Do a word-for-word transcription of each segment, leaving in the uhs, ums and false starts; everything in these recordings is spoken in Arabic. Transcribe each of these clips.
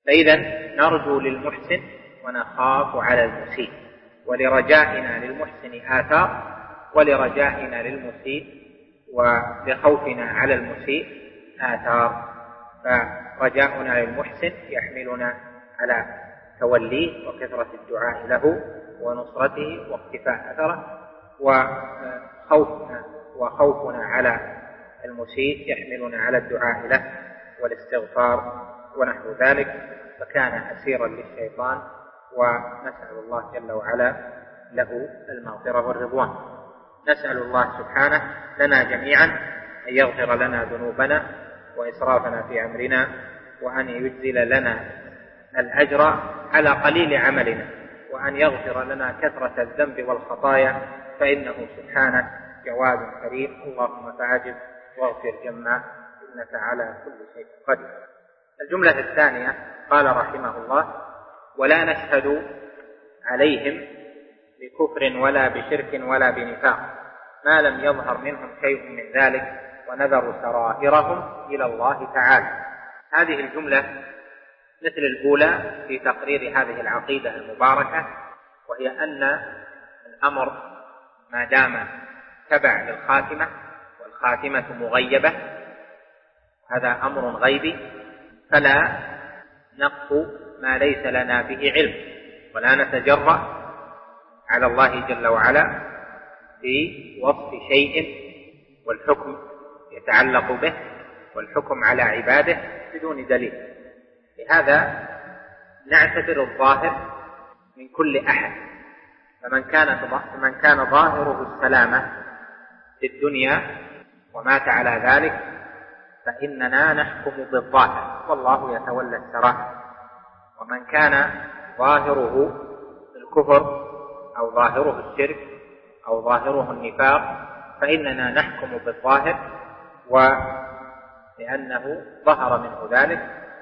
فإذا نرجو للمحسن ونخاف على المسيء، ولرجائنا للمحسن آثار، ولرجائنا للمسيء ولخوفنا على المسيء آثار. فرجاؤنا للمحسن يحملنا على توليه وكثرة الدعاء له ونصرته واقتفاء أثره، وخوفنا وخوفنا على المسيء يحملنا على الدعاء له والاستغفار ونحو ذلك، فكان أسيرا للشيطان. ونسأل الله جل وعلا له المغفرة والرضوان. نسأل الله سبحانه لنا جميعا أن يغفر لنا ذنوبنا وإسرافنا في أمرنا، وأن يجزل لنا الأجر على قليل عملنا، وأن يغفر لنا كثرة الذنب والخطايا، فإنه سبحانه جواد كريم. اللهم فعجب واغفر جمّا إنك على كل شيء قدير. الجملة الثانية قال رحمه الله: ولا نشهد عليهم بكفر ولا بشرك ولا بنفاق ما لم يظهر منهم شيء من ذلك ونذر سرائرهم إلى الله تعالى. هذه الجملة مثل الأولى في تقرير هذه العقيدة المباركة، وهي أن الأمر ما دام تبع للخاتمة والخاتمة مغيبة، هذا أمر غيبي، فلا نقف ما ليس لنا به علم، ولا نتجرأ على الله جل وعلا في وصف شيء والحكم يتعلق به والحكم على عباده بدون دليل. لهذا نعتبر الظاهر من كل أحد، فمن كان فمن كان ظاهره السلامة في الدنيا ومات على ذلك فإننا نحكم بالظاهر والله يتولى السرائر. ومن كان ظاهره الكفر أو ظاهره الشرك أو ظاهره النفاق فإننا نحكم بالظاهر، ولأنه ظهر منه ذلك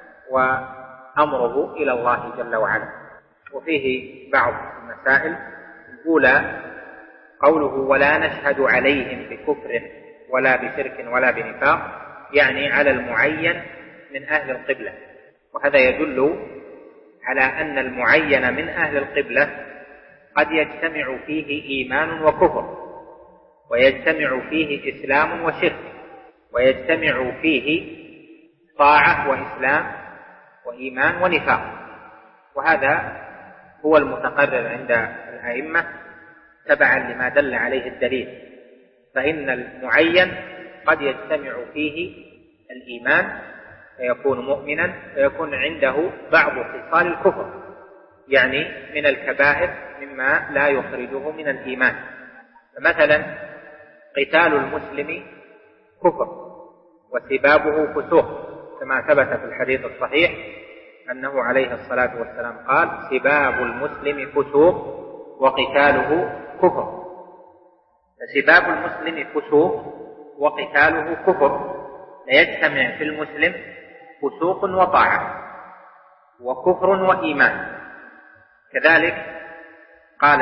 وأمره إلى الله جل وعلا. وفيه بعض المسائل. الأولى قوله ولا نشهد عليهم بكفر ولا بشرك ولا بنفاق، يعني على المعين من أهل القبلة، وهذا يدل على أن المعين من أهل القبلة قد يجتمع فيه إيمان وكفر، ويجتمع فيه إسلام وشرك، ويجتمع فيه طاعة وإسلام وإيمان ونفاق، وهذا هو المتقرر عند الأئمة تبعا لما دل عليه الدليل. فإن المعين قد يجتمع فيه الإيمان فيكون مؤمنا، فيكون عنده بعض خصال الكفر، يعني من الكبائر مما لا يخرجه من الإيمان. فمثلا قتال المسلم كفر وسبابه فسوق، كما ثبت في الحديث الصحيح أنه عليه الصلاة والسلام قال: سباب المسلم فسوق وقتاله كفر. فسباب المسلم فسوق وقتاله كفر، ليجتمع في المسلم فسوق وطاعة وكفر وإيمان. كذلك قال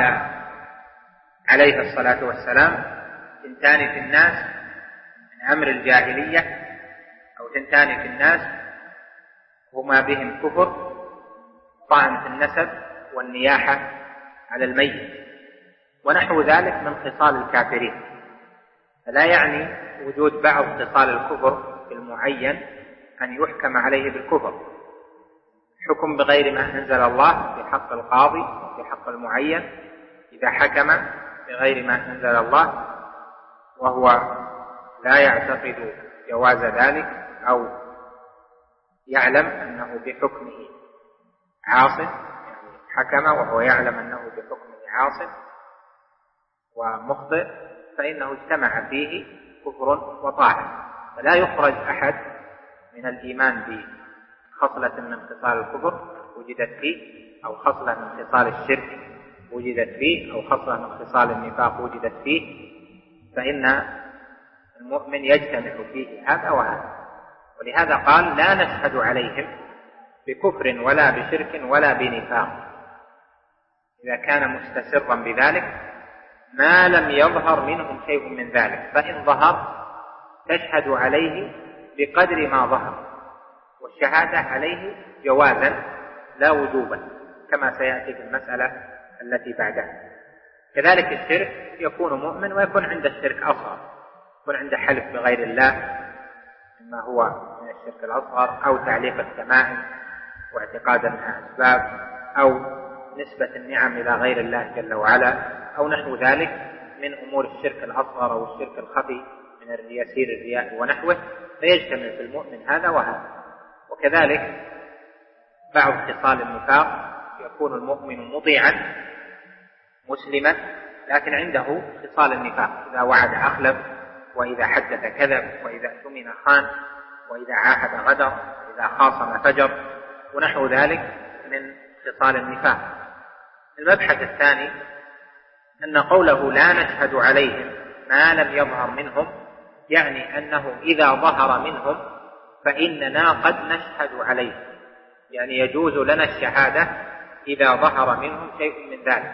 عليه الصلاة والسلام: تنتان في الناس من أمر الجاهلية أو تنتان في الناس هما بهم كفر، طعن في النسب والنياحة على الميت ونحو ذلك من خصال الكافرين. فلا يعني وجود بعض خصال الكفر في المعين أن يحكم عليه بالكفر. حكم بغير ما أنزل الله في حق القاضي وفي حق المعين إذا حكم بغير ما أنزل الله وهو لا يعتقد جواز ذلك أو يعلم أنه بحكمه عاص، يعني حكم وهو يعلم أنه بحكمه عاص ومخطئ، فإنه اجتمع فيه كفر وطاعة. فلا يخرج أحد من الإيمان بخصلة من خصال الكفر وجدت فيه، أو خصلة من خصال الشرك وجدت فيه، أو خصلة من خصال النفاق وجدت فيه، فإن المؤمن يجتمع فيه هذا وهذا. ولهذا قال: لا نشهد عليهم بكفر ولا بشرك ولا بنفاق، إذا كان مستسرا بذلك ما لم يظهر منهم شيء من ذلك. فإن ظهر تشهد عليه بقدر ما ظهر، والشهادة عليه جوازا لا وجوبا كما سيأتي في المسألة التي بعدها. كذلك الشرك يكون مؤمن ويكون عند الشرك أصغر، يكون عند حلف بغير الله مما هو من الشرك الأصغر، أو تعليق التمائم واعتقاد أنها أسباب، أو نسبة النعم إلى غير الله جل وعلا، أو نحو ذلك من أمور الشرك الأصغر أو الشرك الخفي من يسير الرياء ونحوه، فيجتمع في المؤمن هذا وهذا. وكذلك بعض خصال النفاق يكون المؤمن مطيعا مسلما لكن عنده خصال النفاق، إذا وعد أخلف، وإذا حدث كذب، وإذا اؤتمن خان، وإذا عاهد غدر، وإذا خاصم فجر، ونحو ذلك من خصال النفاق. المبحث الثاني أن قوله لا نشهد عليهم ما لم يظهر منهم، يعني أنه إذا ظهر منهم فإننا قد نشهد عليهم، يعني يجوز لنا الشهادة إذا ظهر منهم شيء من ذلك.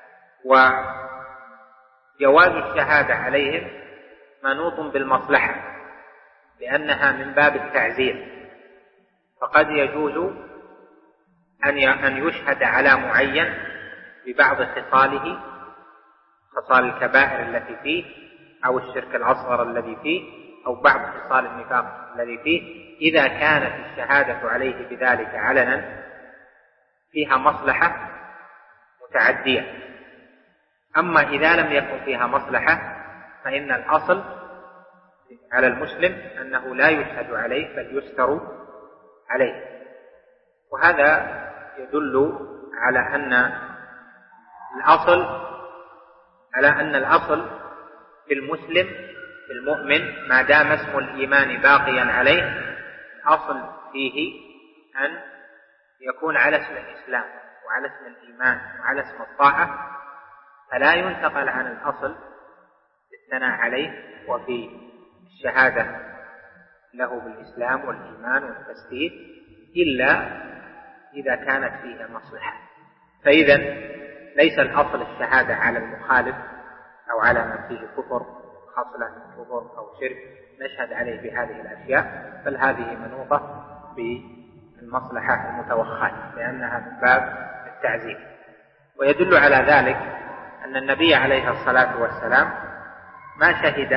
وجواز الشهادة عليهم منوط بالمصلحة لأنها من باب التعزير، فقد يجوز أن يشهد على معين ببعض خصاله، خصال الكبائر التي فيه أو الشرك الأصغر الذي فيه أو بعض خصال النفاق الذي فيه، إذا كانت الشهادة عليه بذلك علنا فيها مصلحة متعدية. أما إذا لم يكن فيها مصلحة فإن الأصل على المسلم أنه لا يشهد عليه بل يستر عليه. وهذا يدل على أن الأصل على أن الأصل في المسلم في المؤمن ما دام اسم الإيمان باقيا عليه، الأصل فيه أن يكون على اسم الإسلام وعلى اسم الإيمان وعلى اسم الطاعة، فلا ينتقل عن الأصل في الثناء عليه وفي الشهادة له بالإسلام والإيمان والتسديد إلا إذا كانت فيها مصلحة. فإذا ليس الأصل الشهادة على المخالف أو على من فيه كفر، خصلة كفر أو شرك نشهد عليه بهذه الأشياء، بل هذه منوطة بالمصلحة المتوخاة لأنها من باب التعزير. ويدل على ذلك أن النبي عليه الصلاة والسلام ما شهد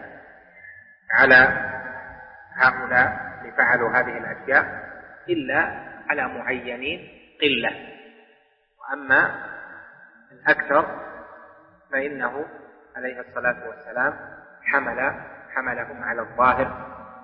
على هؤلاء اللي فعلوا هذه الأشياء إلا على معينين قلة، وأما الأكثر فإنه عليه الصلاة والسلام حمل حملهم على الظاهر.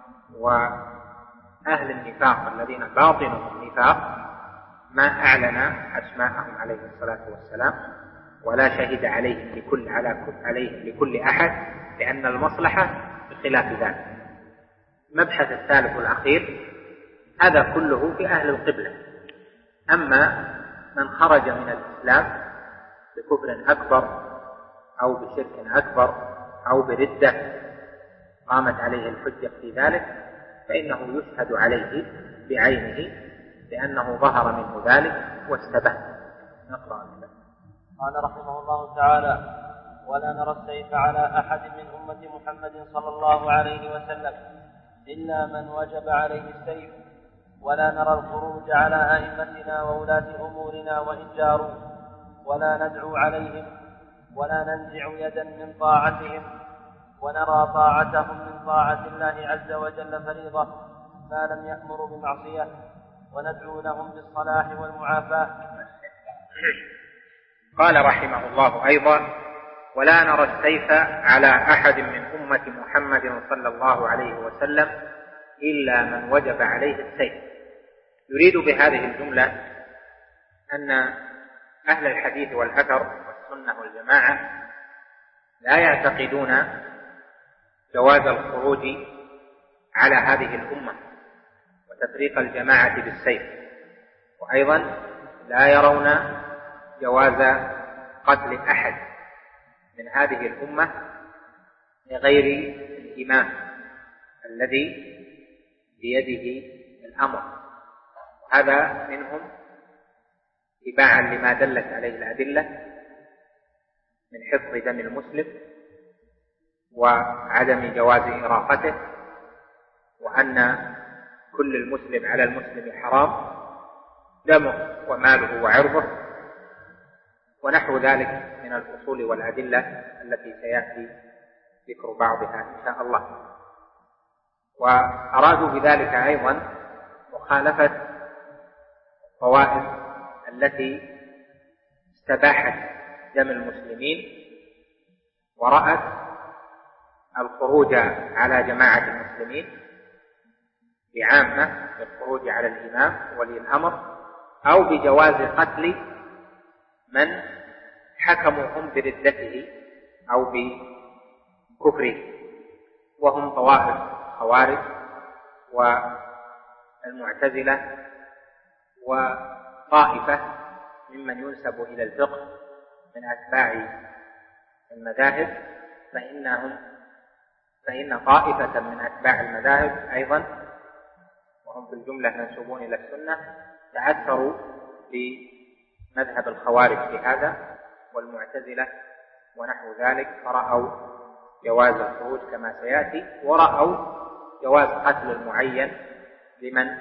وأهل النفاق الذين باطنهم نفاق ما أعلن أسماءهم عليه الصلاة والسلام ولا شهد عليهم لكل على عليه لكل أحد، لأن المصلحة بخلاف ذلك. المبحث الثالث والأخير هذا كله في أهل القبلة. أما من خرج من الإسلام بكفر أكبر أو بشرك أكبر أو بردة قامت عليه الحجة في ذلك، فإنه يشهد عليه بعينه لأنه ظهر منه ذلك واستبان. نقرأ الكلام. قال رحمه الله تعالى: ولا نرى السيف على أحد من أمة محمد صلى الله عليه وسلم إلا من وجب عليه السيف، ولا نرى الخروج على أئمتنا وولاة أمورنا وإن جاروا، ولا ندعو عليهم، ولا ننزع يدا من طاعتهم، ونرى طاعتهم من طاعة الله عز وجل فريضة ما لم يأمروا بمعصية، وندعو لهم بالصلاح والمعافاة. قال رحمه الله أيضا: ولا نرى السيف على أحد من أمة محمد صلى الله عليه وسلم إلا من وجب عليه السيف. يريد بهذه الجملة أن أهل الحديث والأثر والسنة والجماعة لا يعتقدون جواز الخروج على هذه الأمة وتفريق الجماعة بالسيف، وأيضا لا يرون جواز قتل أحد من هذه الأمة لغير الإمام الذي بيده الأمر. هذا منهم اتباعا لما دلت عليه الأدلة من حفظ دم المسلم وعدم جواز إراقته، وأن كل المسلم على المسلم حرام، دمه وماله وعرضه، ونحو ذلك من الأصول والأدلة التي سيأتي ذكر بعضها إن شاء الله. وأرادوا بذلك أيضا مخالفة الطوائف التي استباحت دم المسلمين ورأت الخروج على جماعة المسلمين بعامة بالخروج على الإمام ولي الأمر، أو بجواز قتل من حكموا هم بردته أو بكفره، وهم طوائف خوارج والمعتزلة وطائفة ممن ينسب إلى الفقه من أتباع المذاهب، فإنهم فإن طائفة من أتباع المذاهب أيضا وهم في الجملة منسوبون إلى السنة تأثروا بمذهب الخوارج في هذا والمعتزلة ونحو ذلك، فرأوا جواز الخروج كما سيأتي، ورأوا جواز قتل المعين لمن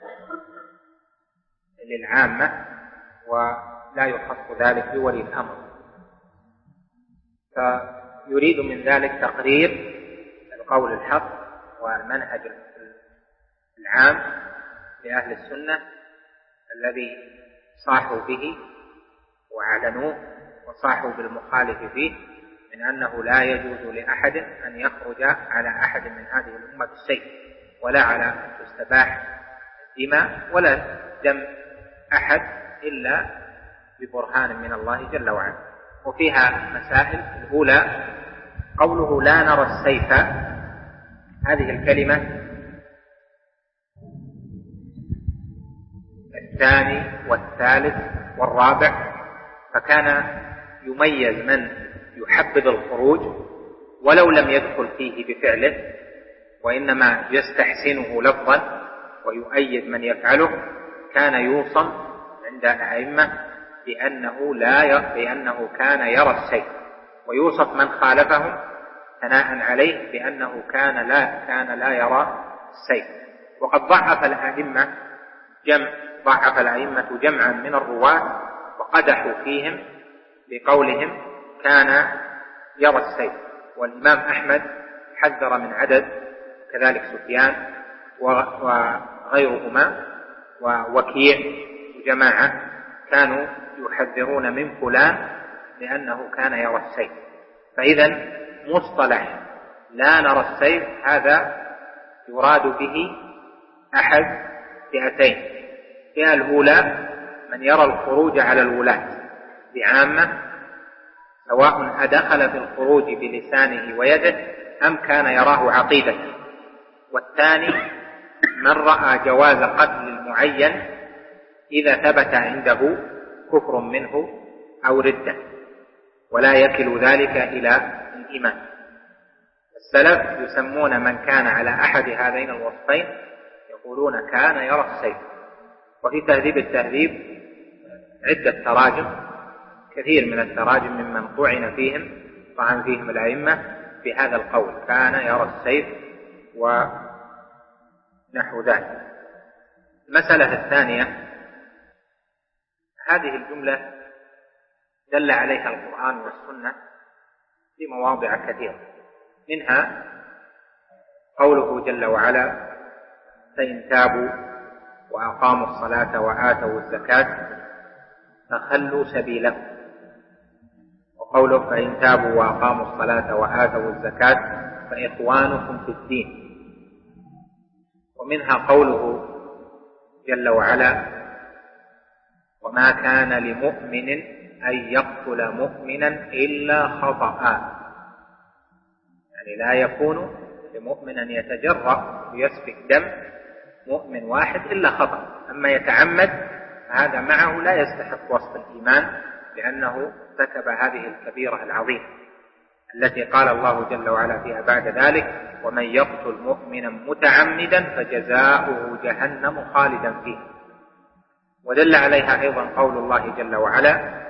للعامة ولا يخص ذلك بولي الأمر. فيريد من ذلك تقرير القول الحق والمنهج العام لأهل السنة الذي صاحوا به وأعلنوه وصاحوا بالمخالف فيه، من أنه لا يجوز لأحد أن يخرج على أحد من هذه الأمة بالسيف، ولا على أن تستباح الدماء ولا دم أحد إلا ببرهان من الله جل وعلا. وفيها مسائل. الأولى قوله لا نرى السيف، هذه الكلمة الثاني والثالث والرابع، فكان يميز من يحبذ الخروج ولو لم يدخل فيه بفعله، وإنما يستحسنه لفظا ويؤيد من يفعله، كان يوصم عند الأئمة بأنه لا بأنه كان يرى السيف، ويوصف من خالفهم ثناء عليه بأنه كان لا كان لا يرى السيف. وقد ضعف الأئمة جمع ضعف الأئمة جمعا من الرواة وقدحوا فيهم بقولهم كان يرى السيف. والإمام أحمد حذر من عدد، كذلك سفيان وغيرهما ووكيع وجماعة كانوا يحذرون من فلان لأنه كان يرى السيف. فإذا مصطلح لا نرى السيف هذا يراد به أحد فئتين. الفئة الأولى من يرى الخروج على الولاة بعامة، سواء أدخل في الخروج بلسانه ويده أم كان يراه عقيدة. والثاني من رأى جواز قتل المعين إذا ثبت عنده كفر منه أو ردة، ولا يكل ذلك إلى الإيمان. السلف يسمون من كان على أحد هذين الوصفين يقولون كان يرى السيف. وفي تهذيب التهذيب عدة تراجم، كثير من التراجم ممن طعن فيهم طعن فيهم الأئمة بهذا القول كان يرى السيف ونحو ذلك. المسألة الثانية، هذه الجملة دل عليها القرآن والسنة في مواضع كثيرة، منها قوله جل وعلا فإن تابوا وأقاموا الصلاة وآتوا الزكاة فخلوا سبيلهم، وقوله فإن تابوا وأقاموا الصلاة وآتوا الزكاة فإخوانكم في الدين. ومنها قوله جل وعلا وما كان لمؤمن أن يقتل مؤمنا إلا خطأ، يعني لا يكون لمؤمن أن يتجرأ ويسفك دم مؤمن واحد إلا خطأ، أما يتعمد هذا معه لا يستحق وصف الإيمان لأنه ارتكب هذه الكبيرة العظيمة التي قال الله جل وعلا فيها بعد ذلك ومن يقتل مؤمنا متعمدا فجزاؤه جهنم خالدا فيها. ودل عليها أيضا قول الله جل وعلا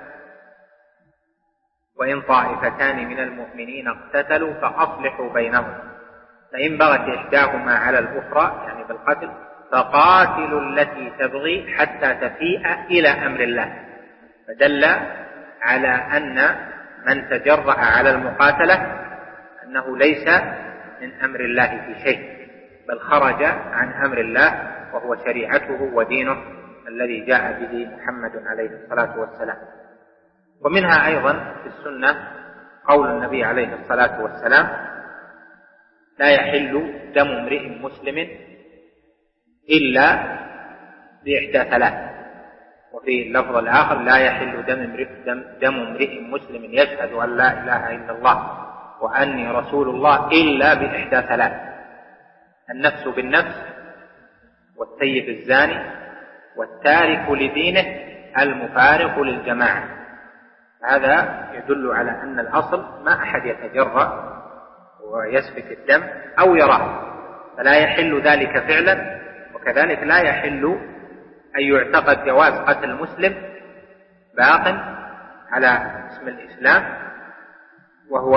وإن طائفتان من المؤمنين اقتتلوا فأصلحوا بينهم فإن بغت إحداهما على الأخرى يعني بالقتل فقاتلوا التي تبغي حتى تفيء إلى أمر الله، فدل على أن من تجرأ على المقاتلة أنه ليس من أمر الله في شيء، بل خرج عن أمر الله وهو شريعته ودينه الذي جاء به محمد عليه الصلاة والسلام. ومنها أيضا في السنة قول النبي عليه الصلاة والسلام: لا يحل دم امرئ مسلم إلا بإحدى ثلاث. وفي اللفظ الآخر: لا يحل دم امرئ, دم, دم امرئ مسلم يشهد أن لا إله إلا الله وأني رسول الله إلا بإحدى ثلاث: النفس بالنفس، والسيب الزاني، والتارك لدينه المفارق للجماعة. هذا يدل على أن الأصل ما أحد يتجرأ ويسفك الدم أو يراه، فلا يحل ذلك فعلا. وكذلك لا يحل أن يعتقد جواز قتل المسلم باق على اسم الإسلام وهو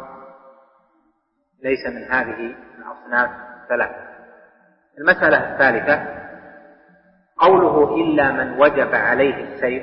ليس من هذه الأصناف الثلاث. المسألة الثالثة قوله: إلا من وجب عليه السيف،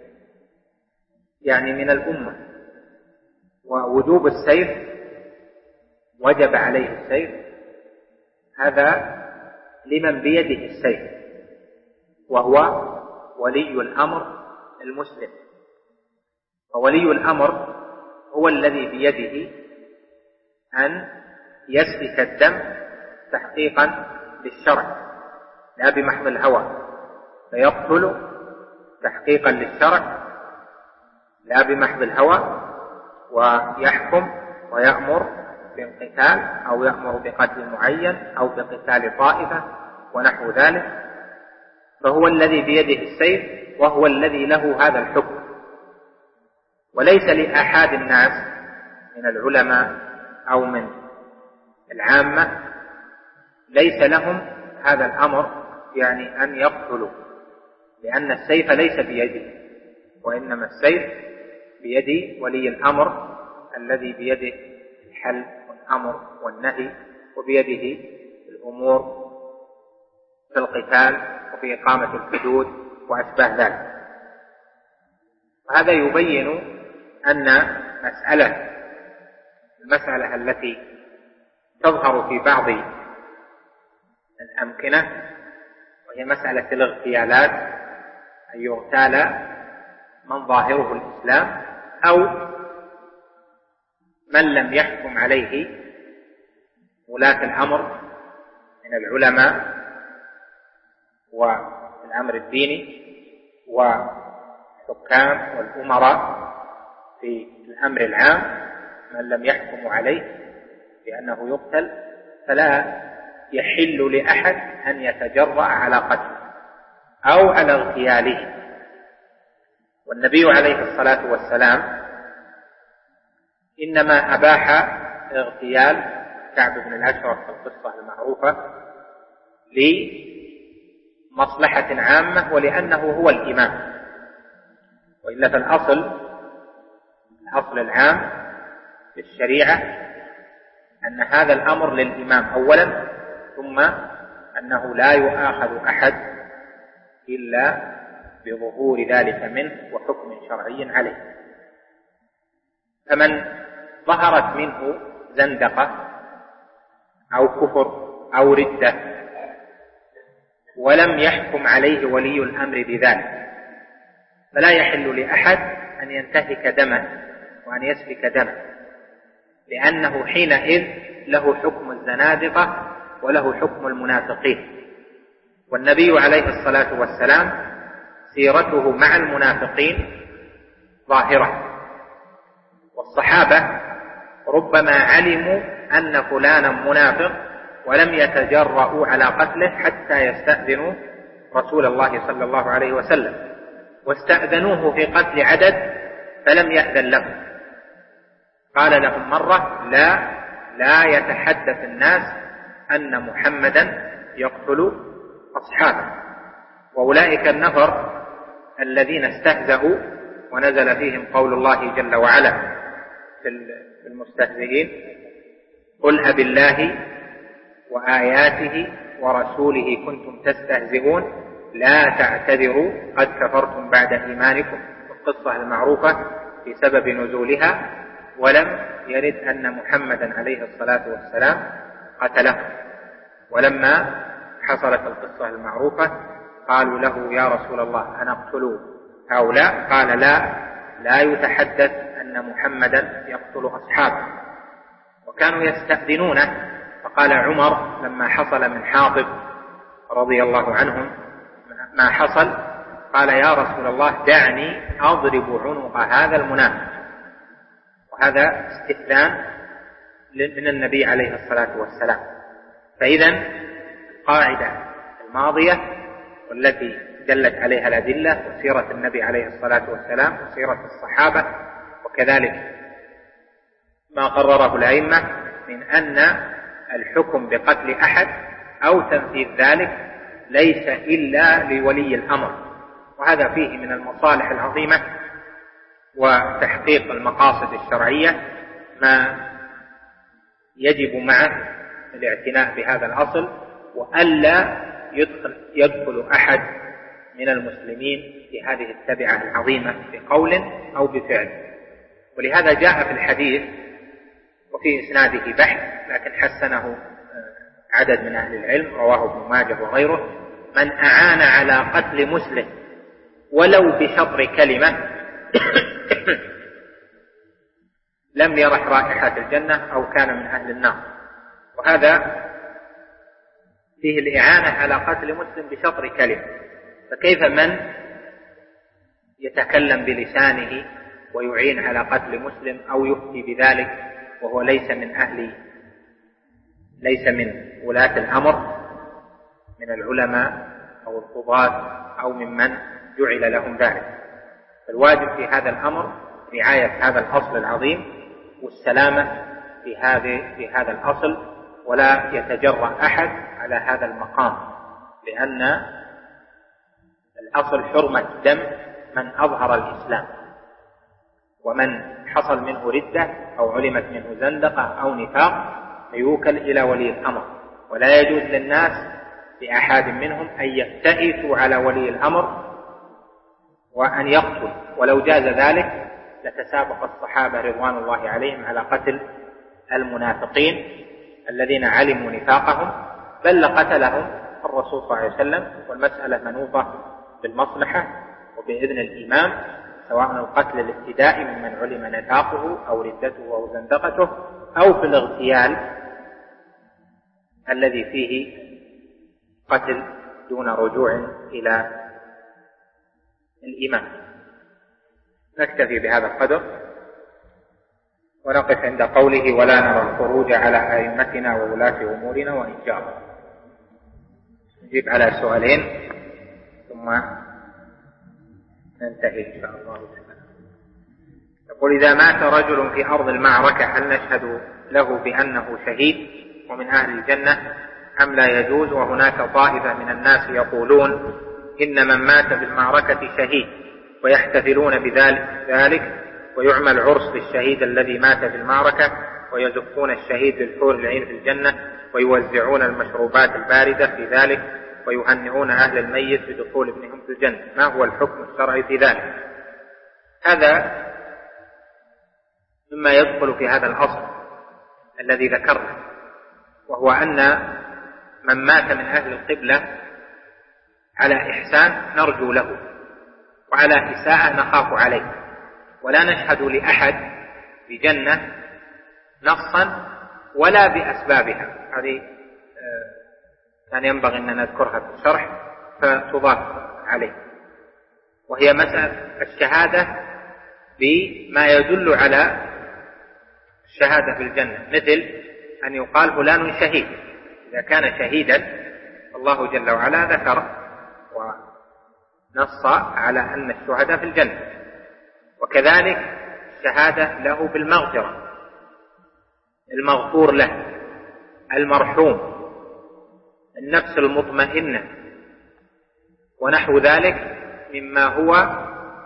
يعني من الأمة، ووجوب السيف وجب عليه السيف هذا لمن بيده السيف وهو ولي الأمر المسلم. وولي الأمر هو الذي بيده أن يسفك الدم تحقيقا للشرع لا بمحض الهوى، فيقتل تحقيقا للشرع لا بمحض الهوى، ويحكم ويأمر بالقتال أو يأمر بقتل معين أو بقتال طائفة ونحو ذلك، فهو الذي بيده السيف وهو الذي له هذا الحكم. وليس لأحد الناس من العلماء أو من العامة ليس لهم هذا الأمر، يعني أن يقتلوا، لأن السيف ليس بيده، وإنما السيف بيد ولي الأمر الذي بيده الحل والأمر والنهي، وبيده الأمور في القتال وفي إقامة الحدود وأشباه ذلك. وهذا يبين أن مسألة المسألة التي تظهر في بعض الأمكنة وهي مسألة الاغتيالات، أن يغتال من ظاهره الإسلام أو من لم يحكم عليه ولاة الأمر من العلماء والأمر الديني والحكام والأمراء في الأمر العام، من لم يحكم عليه بأنه يقتل، فلا يحل لأحد أن يتجرأ على قتله أو على اغتياله. والنبي عليه الصلاة والسلام إنما أباح اغتيال كعب بن الأشرف في القصة المعروفة لمصلحة عامة ولأنه هو الإمام، وإلا فالأصل الأصل العام في الشريعة أن هذا الأمر للإمام أولا، ثم أنه لا يؤاخذ أحد إلا بظهور ذلك منه وحكم شرعي عليه. فمن ظهرت منه زندقة أو كفر أو ردة ولم يحكم عليه ولي الأمر بذلك، فلا يحل لأحد أن ينتهك دمه وأن يسفك دمه، لأنه حينئذ له حكم الزنادقة وله حكم المنافقين. والنبي عليه الصلاة والسلام سيرته مع المنافقين ظاهرة، والصحابة ربما علموا أن فلانا منافق ولم يتجرؤوا على قتله حتى يستأذنوا رسول الله صلى الله عليه وسلم، واستأذنوه في قتل عدد فلم يأذن لهم، قال لهم مرة: لا لا يتحدث الناس أن محمدا يقتل أصحابه. وأولئك النفر الذين استهزأوا ونزل فيهم قول الله جل وعلا في المستهزئين: قل أبالله وآياته ورسوله كنتم تستهزئون لا تعتذروا قد كفرتم بعد إيمانكم. القصة المعروفة بسبب نزولها، ولم يرد أن محمدا عليه الصلاة والسلام قتله. ولما حصلت القصة المعروفة قالوا له يا رسول الله أنقتلوا هؤلاء؟ قال لا، لا يتحدث أن محمدا يقتل أصحابه. وكانوا يستأذنونه، فقال عمر لما حصل من حاطب رضي الله عنهم ما حصل قال يا رسول الله دعني أضرب عنق هذا المنافق. وهذا استئذان من النبي عليه الصلاة والسلام. فإذا القاعدة الماضية والتي دلت عليها الأدلة وسيرة النبي عليه الصلاة والسلام وسيرة الصحابة وكذلك ما قرره الأئمة من أن الحكم بقتل أحد أو تنفيذ ذلك ليس إلا لولي الأمر، وهذا فيه من المصالح العظيمة وتحقيق المقاصد الشرعية ما يجب معه الاعتناء بهذا الأصل، وألا يدخل, يدخل أحد من المسلمين في هذه التبعة العظيمة بقول أو بفعل. ولهذا جاء في الحديث وفي إسناده بحث لكن حسنه عدد من أهل العلم، رواه ابن ماجه وغيره: من أعان على قتل مسلم ولو بشطر كلمة لم يرح رائحة الجنة أو كان من أهل النار. وهذا فيه الإعانة على قتل مسلم بشطر كلمة، فكيف من يتكلم بلسانه ويعين على قتل مسلم أو يفتي بذلك وهو ليس من أهل ليس من ولاة الأمر من العلماء أو القضاة أو ممن جعل لهم ذلك. فالواجب في هذا الأمر رعاية هذا الأصل العظيم والسلامة في هذه في هذا الأصل، ولا يتجرأ أحد على هذا المقام، لأن الأصل حرمة دم من أظهر الإسلام، ومن حصل منه ردة أو علمت منه زندقة أو نفاق فيوكل إلى ولي الأمر. ولا يجوز للناس لأحد منهم أن يفتئسوا على ولي الأمر وأن يقتل، ولو جاز ذلك لتسابق الصحابة رضوان الله عليهم على قتل المنافقين الذين علموا نفاقهم، بل لقتلهم الرسول صلى الله عليه وسلم. والمسألة منوطة بالمصلحة وبإذن الإمام، سواء القتل الابتدائي ممن علم نفاقه أو ردته أو زندقته، أو في الاغتيال الذي فيه قتل دون رجوع إلى الإمام. نكتفي بهذا القدر ونقف عند قوله ولا نرى الخروج على أئمتنا وولاة أمورنا وإن شاء الله. نجيب على سؤالين ثم ننتهي إن شاء الله تعالى. يقول: إذا مات رجل في أرض المعركة هل نشهد له بأنه شهيد ومن أهل الجنة أم لا يجوز؟ وهناك طائفة من الناس يقولون إن من مات بالمعركة شهيد ويحتفلون بذلك ويعمل عرس للشهيد الذي مات في المعركة ويزفون الشهيد بالحور العين في الجنة ويوزعون المشروبات الباردة في ذلك ويهنئون أهل الميت بدخول ابنهم في الجنة. ما هو الحكم الشرعي في ذلك؟ هذا مما يدخل في هذا الأصل الذي ذكرنا، وهو أن من مات من أهل القبلة على إحسان نرجو له، وعلى إساءة نخاف عليه، ولا نشهد لأحد بجنة نصا ولا بأسبابها. هذه كان ينبغي أن نذكرها في الشرح فتضاف عليه، وهي مسألة الشهادة بما يدل على الشهادة في الجنة، مثل أن يقال فلان شهيد. إذا كان شهيدا الله جل وعلا ذكر ونص على أن الشهداء في الجنة. وكذلك الشهادة له بالمغفرة، المغفور له، المرحوم، النفس المطمئنة، ونحو ذلك مما هو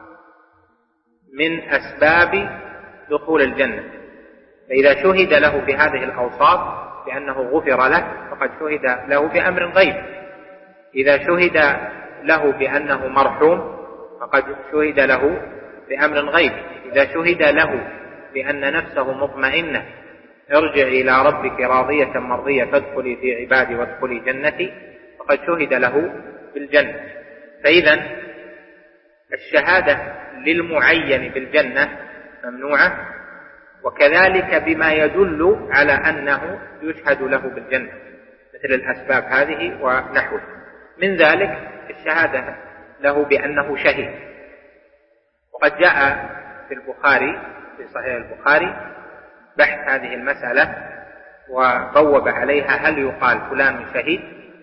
من أسباب دخول الجنة. فإذا شهد له بهذه الأوصاف بأنه غفر له فقد شهد له بأمر غيب. إذا شهد له بأنه مرحوم فقد شهد له بأمر غيب. إذا شهد له بأن نفسه مطمئنة ارجع إلى ربك راضية مرضية فادخلي في عبادي وادخلي جنتي فقد شهد له بالجنة. فإذا الشهادة للمعين بالجنة ممنوعة، وكذلك بما يدل على أنه يشهد له بالجنة مثل الأسباب هذه ونحوه. من ذلك الشهادة له بأنه شهيد، وقد جاء في البخاري في صحيح البخاري بحث هذه المسألة وبوب عليها هل يقال فلان شهيد،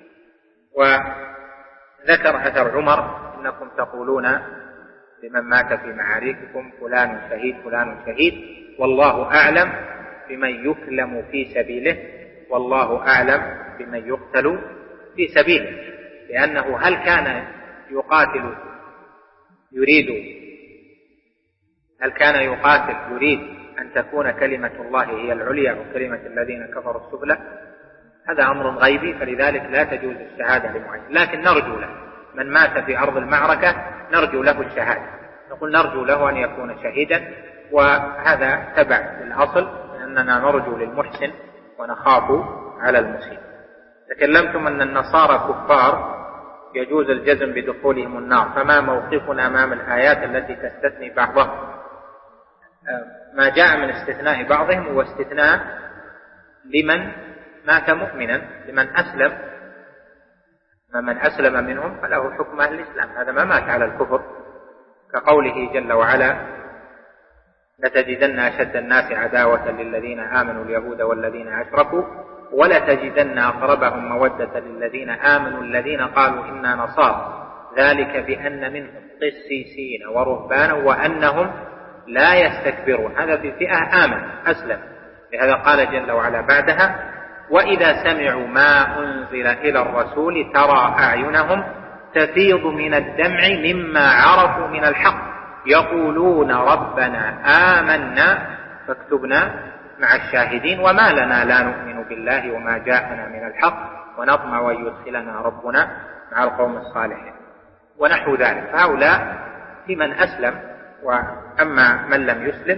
وذكر أثر عمر إنكم تقولون لمن مات في معارككم فلان شهيد فلان شهيد والله أعلم بمن يكلم في سبيله والله أعلم بمن يقتل في سبيله. لأنه هل كان يقاتل يريد هل كان يقاتل يريد أن تكون كلمة الله هي العليا وكلمة الذين كفروا السفلى؟ هذا أمر غيبي، فلذلك لا تجوز الشهادة لمعين، لكن نرجو له من مات في أرض المعركة نرجو له الشهادة، نقول نرجو له أن يكون شهيدا، وهذا تبع للأصل أننا نرجو للمحسن ونخاف على المسيء. تكلمتم أن النصارى كفار يجوز الجزم بدخولهم النار، فما موقفنا أمام الآيات التي تستثني بعضهم؟ ما جاء من استثناء بعضهم هو استثناء لمن مات مؤمنا، لمن أسلم، من أسلم منهم فله حكم أهل الإسلام، هذا ما مات على الكفر، كقوله جل وعلا لتجدن أشد الناس عداوة للذين آمنوا اليهود والذين أشركوا ولتجدن أقربهم مودة للذين آمنوا الذين قالوا إنا نصارى ذلك بأن منهم قسيسين ورهبانا وأنهم لا يستكبرون. هذا في فئة آمن أسلم، لهذا قال جل وعلا بعدها وإذا سمعوا ما أنزل إلى الرسول ترى أعينهم تفيض من الدمع مما عرفوا من الحق يقولون ربنا آمنا فاكتبنا مع الشاهدين وما لنا لا نؤمن بالله وما جاءنا من الحق ونطمع أن يدخلنا ربنا مع القوم الصالحين ونحو ذلك. فهؤلاء لمن أسلم، وأما من لم يسلم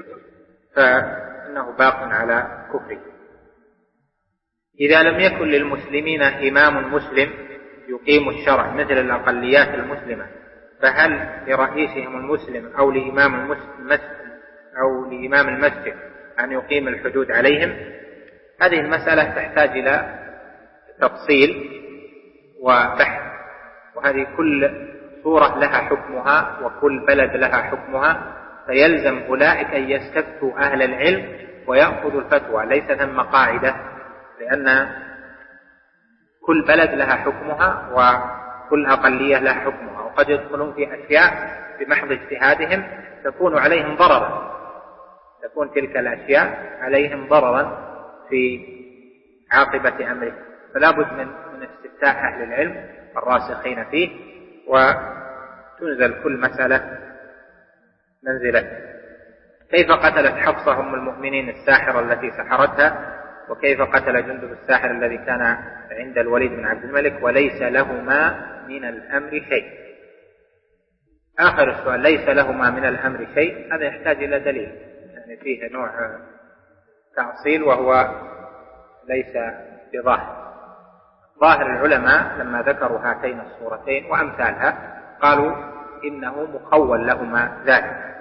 فإنه باق على كفره. إذا لم يكن للمسلمين إمام مسلم يقيم الشرع مثل الأقليات المسلمة، فهل لرئيسهم المسلم أو لإمام المسجد أو لإمام المسجد أن يقيم الحدود عليهم؟ هذه المسألة تحتاج إلى تفصيل وبحث، وهذه كل صورة لها حكمها وكل بلد لها حكمها، فيلزم أولئك أن يستفتوا أهل العلم ويأخذوا الفتوى، ليس ثم قاعدة، لأن كل بلد لها حكمها وكل أقلية لها حكمها، وقد يدخلون في أشياء بمحض اجتهادهم تكون عليهم ضررا، تكون تلك الأشياء عليهم ضررا في عاقبة أمره، فلا بد من من استفتاء أهل العلم الراسخين فيه، وتنزل كل مسألة منزلة. كيف قتلت حفصة أم المؤمنين الساحرة التي سحرتها؟ وكيف قتل جندب الساحر الذي كان عند الوليد بن عبد الملك وليس لهما من الأمر شيء؟ آخر السؤال ليس لهما من الأمر شيء، هذا يحتاج إلى دليل، يعني فيه نوع تعصيل وهو ليس بظاهر. ظاهر العلماء لما ذكروا هاتين الصورتين وأمثالها قالوا إنه مخول لهما ذلك،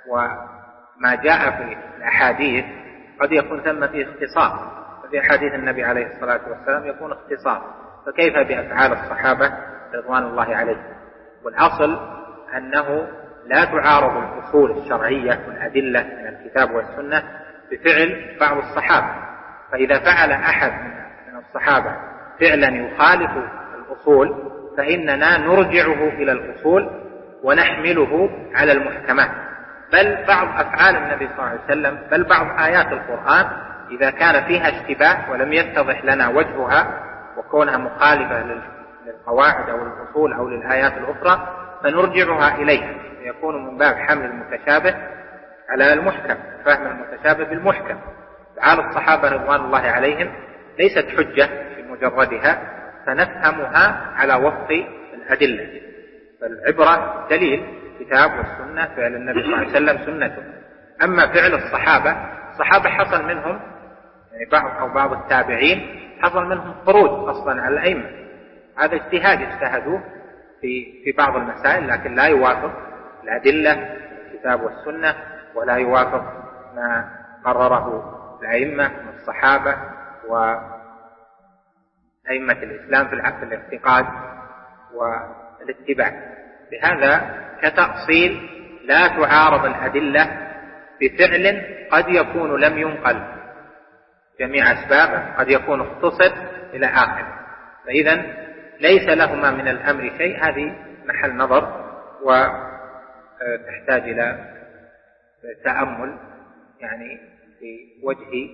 وما جاء في الأحاديث قد يكون ثم فيه اختصاص، في حديث النبي عليه الصلاة والسلام يكون اختصاص، فكيف بأفعال الصحابة رضوان الله عليهم؟ والأصل أنه لا تعارض الأصول الشرعية والأدلة من الكتاب والسنة بفعل بعض الصحابة، فإذا فعل أحد من الصحابة فعلا يخالف الأصول فإننا نرجعه إلى الأصول ونحمله على المحكمات، بل بعض أفعال النبي صلى الله عليه وسلم بل بعض آيات القرآن إذا كان فيها اشتباه ولم يتضح لنا وجهها وكونها مخالفة للقواعد أو الأصول أو للآيات الأخرى فنرجعها إليها، يكون من باب حمل المتشابه على المحكم، فهم المتشابه بالمحكم. أفعال الصحابة رضوان الله عليهم ليست حجة بمجردها فنفهمها على وفق الأدلة. فالعبرة دليل كتاب والسنة، فعل النبي صلى الله عليه وسلم سنته. أما فعل الصحابة، الصحابة حصل منهم يعني بعض أو بعض التابعين حصل منهم خروج أصلا على الأئمة، هذا اجتهاد اجتهدوه في في بعض المسائل، لكن لا يوافق الأدلة الكتاب والسنة، ولا يوافق ما قرره الأئمة من الصحابة وأئمة الإسلام في العقل الاعتقاد والاتباع. بهذا كتأصيل لا تعارض الأدلة بفعل قد يكون لم ينقل جميع أسبابه، قد يكون اختصر إلى آخر، فإذا ليس لهما من الأمر شيء. هذه محل نظر وتحتاج إلى تأمل يعني في وجه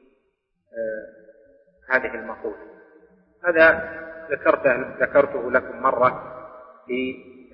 هذه المقولة. هذا ذكرته, ذكرته لكم مرة في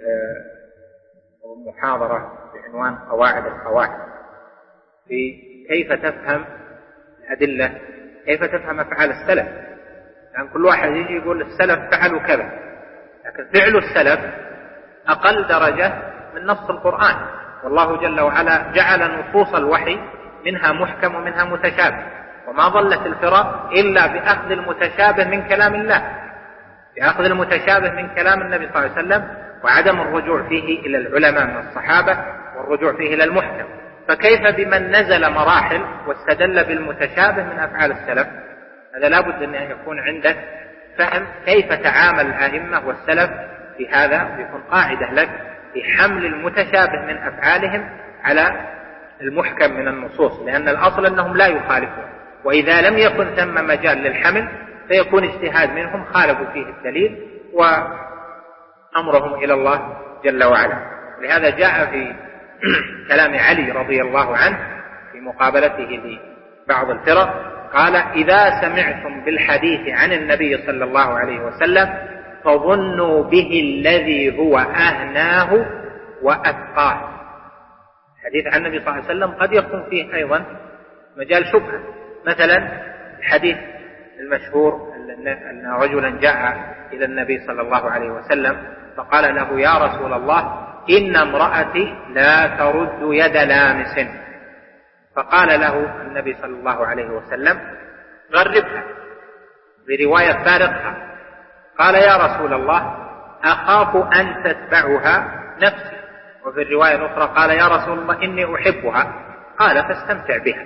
محاضرة بعنوان قواعد القواعد في كيف تفهم الأدلة، كيف تفهم أفعال السلف. يعني كل واحد يجي يقول السلف فعلوا كذا، لكن فعل السلف أقل درجة من نص القرآن، والله جل وعلا جعل نصوص الوحي منها محكم ومنها متشابه، وما ضلت الفرق إلا بأخذ المتشابه من كلام الله، بأخذ المتشابه من كلام النبي صلى الله عليه وسلم، وعدم الرجوع فيه إلى العلماء من الصحابة والرجوع فيه إلى المحكم. فكيف بمن نزل مراحل واستدل بالمتشابه من أفعال السلف؟ هذا لابد أن يكون عندك فهم كيف تعامل الأئمة والسلف في هذا، يكون قاعدة لك في حمل المتشابه من أفعالهم على المحكم من النصوص، لأن الأصل أنهم لا يخالفون، وإذا لم يكن ثم مجال للحمل فيكون اجتهاد منهم خالفوا فيه الدليل وأمرهم إلى الله جل وعلا. لهذا جاء في كلام علي رضي الله عنه في مقابلته لبعض الفرق قال: إذا سمعتم بالحديث عن النبي صلى الله عليه وسلم فظنوا به الذي هو أهناه وأتقاه. الحديث عن النبي صلى الله عليه وسلم قد يكون فيه أيضا مجال شبهة، مثلا الحديث المشهور أن رجلا جاء إلى النبي صلى الله عليه وسلم فقال له: يا رسول الله، إن امرأتي لا ترد يد لامس. فقال له النبي صلى الله عليه وسلم: غربها، برواية فارقها. قال: يا رسول الله، أخاف أن تتبعها نفسي. وفي الرواية الأخرى قال: يا رسول الله، إني أحبها. قال: فاستمتع بها.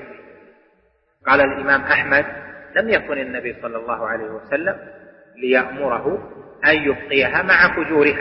قال الإمام أحمد: لم يكن النبي صلى الله عليه وسلم ليأمره أن يبقيها مع فجورها،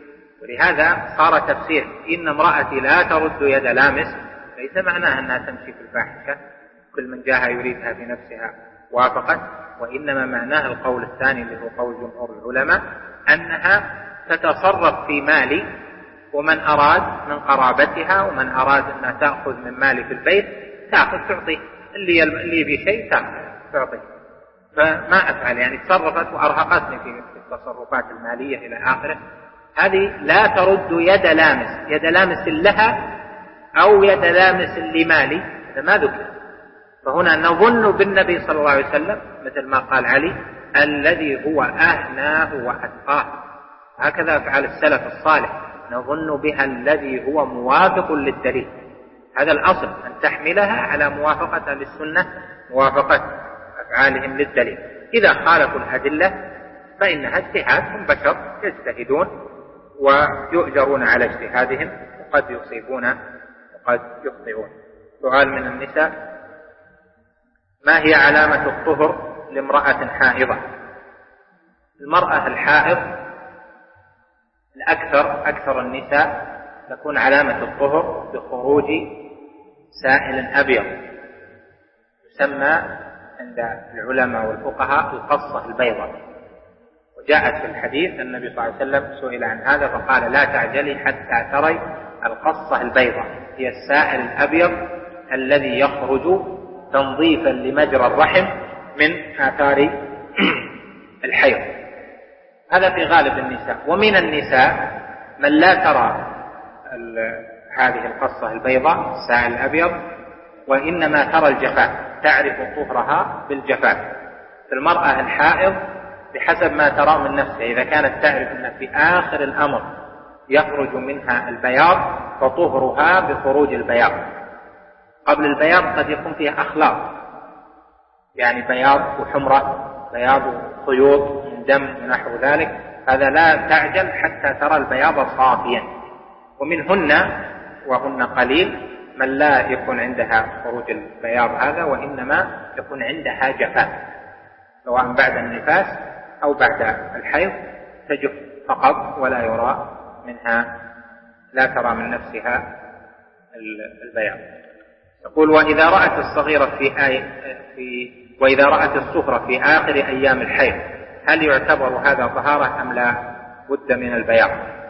ولهذا صار تفسير إن امرأتي لا ترد يد لامس ليس معناها أنها تمشي في الفاحشة، كل من جاءها يريدها في نفسها وافقت، وإنما معناها القول الثاني اللي هو قول جمهور العلماء، أنها تتصرف في مالي، ومن أراد من قرابتها ومن أراد أنها تأخذ من مالي في البيت تأخذ تعطيه، اللي اللي بشيء تأخذ تعطيه، فما أفعل يعني تصرفت وأرهقتني في التصرفات المالية إلى آخره. هذه لا ترد يد لامس، يد لامس لها أو يد لامس لمالي، هذا ما ذكر. فهنا نظن بالنبي صلى الله عليه وسلم مثل ما قال علي: الذي هو أهناه وأتقاه. هكذا أفعال السلف الصالح، نظن بها الذي هو موافق للدليل. هذا الأصل، أن تحملها على موافقة للسنة، موافقة أفعالهم للدليل. إذا خالفوا الأدلة فإنها اجتهاد، هم بشر يجتهدون ويؤجرون على اجتهادهم، وقد يصيبون وقد يخطئون. سؤال من النساء: ما هي علامة الطهر لامرأة حائضة؟ المرأة الحائض الأكثر أكثر النساء تكون علامة الطهر بخروج سائل أبيض، يسمى عند العلماء والفقهاء القصة البيضاء. وجاءت في الحديث النبي صلى الله عليه وسلم سئل عن هذا فقال: لا تعجلي حتى تري القصة البيضاء، هي السائل الأبيض الذي يخرج تنظيفا لمجرى الرحم من آثار الحيض. هذا في غالب النساء. ومن النساء من لا ترى هذه القصة البيضاء السائل الأبيض، وإنما ترى الجفاف، تعرف طهرها بالجفاف، بس المرأة الحائض بحسب ما ترى من نفسها، إذا كانت تعرف أن في آخر الأمر يخرج منها البياض فطهرها بخروج البياض. قبل البياض قد يكون فيها أخلاط، يعني بياض وحمرة، بياض وخيوط من دم ونحو ذلك، هذا لا تعجل حتى ترى البياض صافيا. ومنهن وهن قليل من لا يكون عندها خروج البياض هذا، وإنما يكون عندها جفاف، سواء بعد النفاس أو بعد الحيض تجف فقط ولا يرى منها، لا ترى من نفسها البياض. يقول: وإذا رأت الصغيرة في, آي في وإذا رأت الصفرة في آخر أيام الحيض هل يعتبر هذا طهارة أم لا بد من البياض؟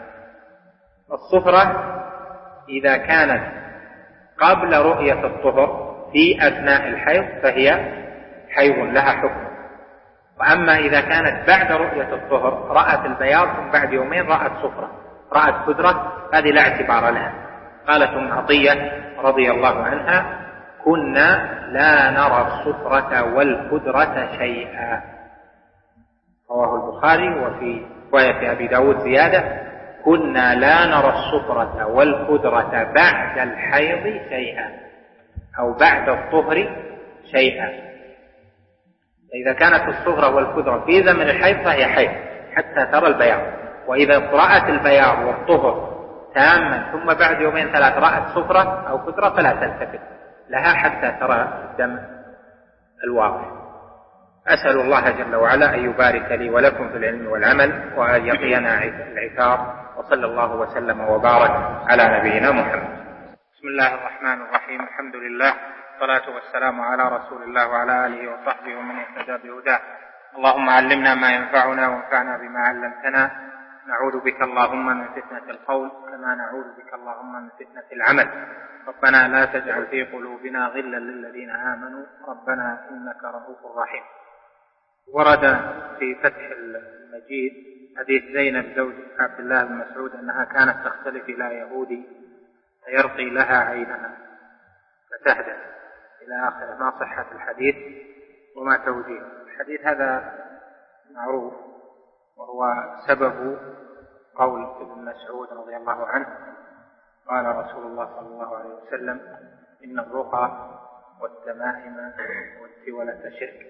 الصفرة إذا كانت قبل رؤية الطهر في أثناء الحيض فهي حيض لها حكم، وأما إذا كانت بعد رؤية الطهر رأت البياض ثم بعد يومين رأت صفرة، رأت كدرة، هذه لا اعتبار لها. قالت أم عطية رضي الله عنها: كنا لا نرى الصفرة والكدرة شيئا. رواه البخاري. وفي رواية أبي داود زيادة: كنا لا نرى الصفرة والكدرة بعد الحيض شيئا، أو بعد الطهر شيئا. إذا كانت الصفرة والكدرة في زمن الحيض فهي حيض حتى ترى البياض، وإذا رأت البياض والطهر تاما ثم بعد يومين ثلاث رأت صفرة أو كدرة فلا تلتفت لها حتى ترى الدم الواضح. أسأل الله جل وعلا أن يبارك لي ولكم في العلم والعمل، وأن يقينا العثار، وصلى الله وسلم وبارك على نبينا محمد. بسم الله الرحمن الرحيم. الحمد لله، والصلاة والسلام على رسول الله وعلى آله وصحبه ومن اهتدى بهداه. اللهم علمنا ما ينفعنا وانفعنا بما علمتنا. نعوذ بك اللهم من فتنة القول كما نعوذ بك اللهم من فتنة العمل. ربنا لا تجعل في قلوبنا غلا للذين آمنوا ربنا إنك رؤوف رحيم. ورد في فتح المجيد حديث زينب زوج عبد الله بن مسعود أنها كانت تختلف إلى يهودي فيرقي لها عينها فتهدى إلى آخر. ما صحة الحديث وما توجيهه؟ الحديث هذا معروف، وهو سبب قول ابن مسعود رضي الله عنه: قال رسول الله صلى الله عليه وسلم: إن الرقى والتمائم والتولة شرك.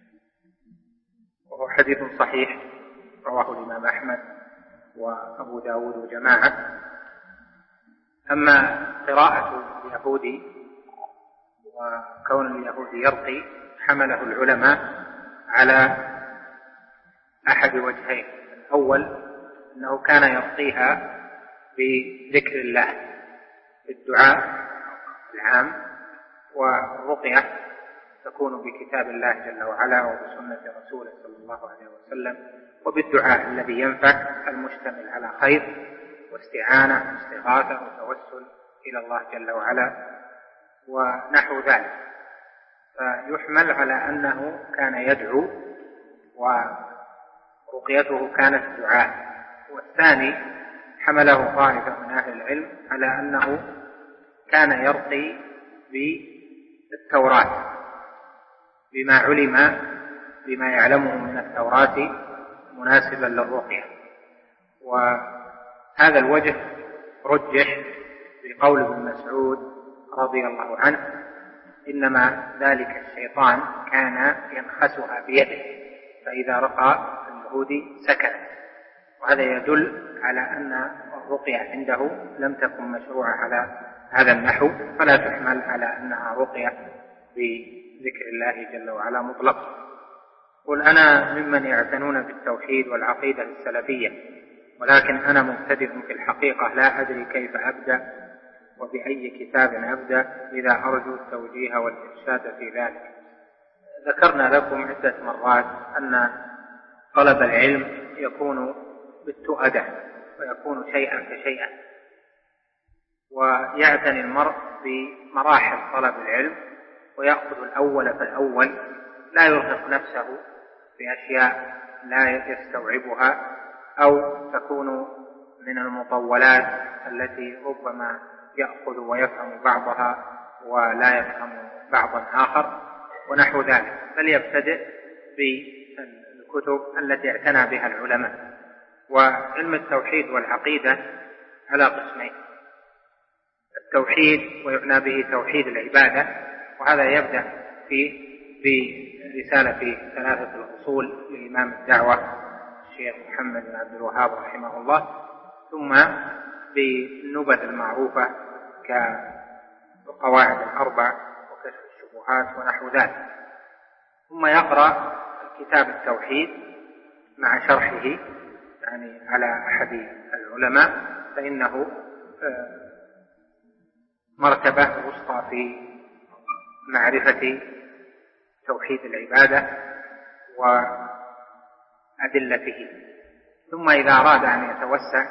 وهو حديث صحيح رواه الإمام أحمد وأبو داود وجماعة. أما قراءة اليهودي وكون اليهودي يرقي حمله العلماء على أحد وجهين: الأول أنه كان يرقيها بذكر الله بالدعاء العام، والرقية تكون بكتاب الله جل وعلا وبسنة رسوله صلى الله عليه وسلم، وبالدعاء الذي ينفع المشتمل على خير واستعانة واستغاثة وتوسل إلى الله جل وعلا ونحو ذلك. فيحمل على أنه كان يدعو ورقيته كانت دعاء. والثاني حمله طائفة من أهل العلم على أنه كان يرقي بالتوراة بما علم بما يعلمه من التوراة مناسبا للرقية. وهذا الوجه رجح بقول ابن مسعود رضي الله عنه: إنما ذلك الشيطان كان ينخسها بيده، فإذا رقى اليهودي سكت. وهذا يدل على أن الرقية عنده لم تكن مشروعة على هذا النحو، فلا تحمل على أنها رقية بذكر الله جل وعلا مطلقا. قل: أنا ممن يعتنون بالتوحيد والعقيدة السلفية، ولكن أنا مبتدئ في الحقيقة، لا أدري كيف أبدأ وبأي كتاب أبدأ، إذا أرجو التوجيه والإرشاد في ذلك. ذكرنا لكم عدة مرات أن طلب العلم يكون بالتؤدة ويكون شيئا فشيئا، ويعتني المرء بمراحل طلب العلم ويأخذ الأول فالأول، لا يرهق نفسه بأشياء لا يستوعبها أو تكون من المطولات التي ربما يأخذ ويفهم بعضها ولا يفهم بعضا آخر ونحو ذلك، بل يبتدئ بالكتب التي اعتنى بها العلماء. وعلم التوحيد والعقيدة على قسمين: التوحيد ويعنى به توحيد العبادة، وهذا يبدأ فيه برسالة في ثلاثة الأصول لإمام الدعوة الشيخ محمد بن عبد الوهاب رحمه الله، ثم بالنبذ المعروفة كالقواعد الأربع وكشف الشبهات ونحو ذلك، ثم يقرأ كتاب التوحيد مع شرحه يعني على أحد العلماء، فإنه مرتبة وسطى في معرفة توحيد العبادة وأدلته. ثم إذا أراد أن يتوسع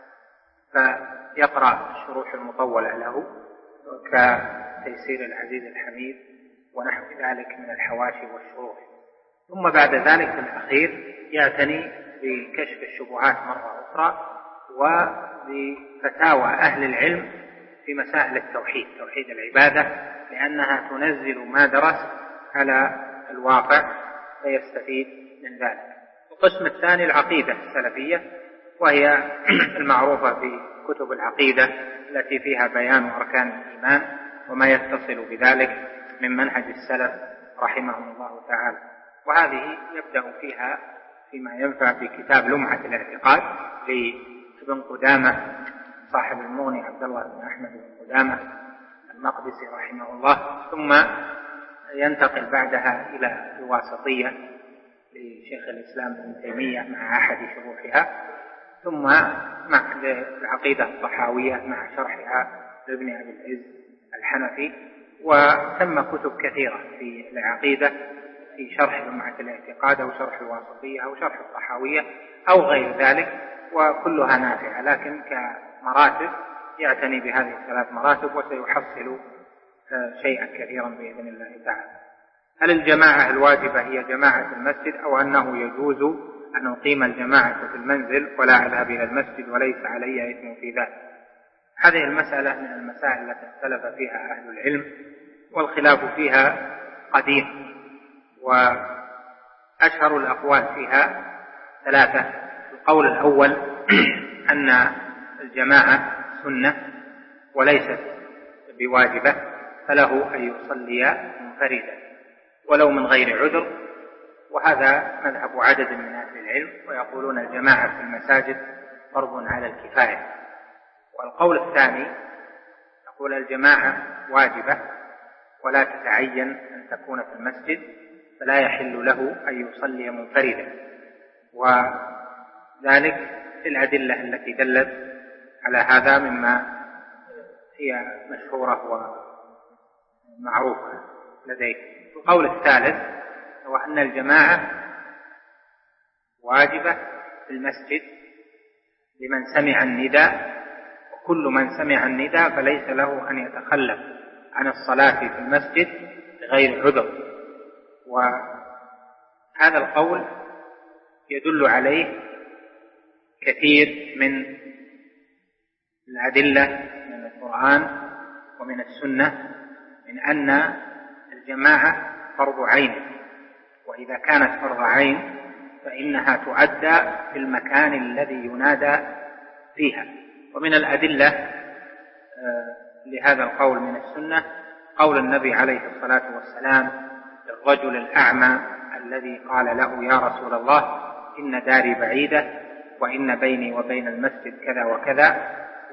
فيقرأ الشروح المطولة له كتيسير العزيز الحميد ونحو ذلك من الحواشي والشروح. ثم بعد ذلك في الأخير يعتني بكشف الشبهات مرة أخرى وبفتاوى أهل العلم في مسائل التوحيد، توحيد العبادة، لأنها تنزل ما درس على الواقع فيستفيد من ذلك. القسم الثاني العقيدة السلفية، وهي المعروفة في كتب العقيدة التي فيها بيان أركان الإيمان وما يتصل بذلك من منهج السلف رحمهم الله تعالى. وهذه يبدأ فيها فيما ينفع بكتاب لمعة الاعتقاد لابن قدامة صاحب المغني عبد الله بن أحمد بن قدامة المقدسي رحمه الله، ثم ينتقل بعدها إلى الواسطية لشيخ الإسلام ابن تيمية مع أحد شروحها، ثم مع العقيدة الطحاوية مع شرحها لابن أبي العز الحنفي. وثم كتب كثيرة في العقيدة في شرح لمعة الاعتقاد أو شرح الواسطية أو شرح الطحاوية أو غير ذلك، وكلها نافعة، لكن كمراتب يعتني بهذه الثلاث مراتب وسيحصل شيئا كثيرا بإذن الله تعالى. هل الجماعة الواجبة هي جماعة المسجد أو أنه يجوز أن أقيم الجماعة في المنزل ولا أذهب إلى المسجد وليس علي إثم في ذلك؟ هذه المسألة من المسائل التي اختلف فيها أهل العلم، والخلاف فيها قديم، وأشهر الأقوال فيها ثلاثة. القول الأول أن الجماعة سنة وليست بواجبة، فله أن يصلي منفردا ولو من غير عذر، وهذا مذهب عدد من أهل العلم، ويقولون الجماعة في المساجد فرض على الكفاية. والقول الثاني يقول الجماعة واجبة ولا تتعين أن تكون في المسجد، فلا يحل له أن يصلي منفردا، وذلك في الأدلة التي دلت على هذا مما هي مشهورة ومعروفة لديك. القول الثالث هو أن الجماعة واجبة في المسجد لمن سمع النداء، وكل من سمع النداء فليس له أن يتخلف عن الصلاة في المسجد غير عذر. وهذا القول يدل عليه كثير من الأدلة من القرآن ومن السنة من أن الجماعة فرض عين، وإذا كانت فرض عين فإنها تؤدى في المكان الذي ينادى فيها. ومن الأدلة لهذا القول من السنة قول النبي عليه الصلاة والسلام للرجل الأعمى الذي قال له يا رسول الله إن داري بعيدة وإن بيني وبين المسجد كذا وكذا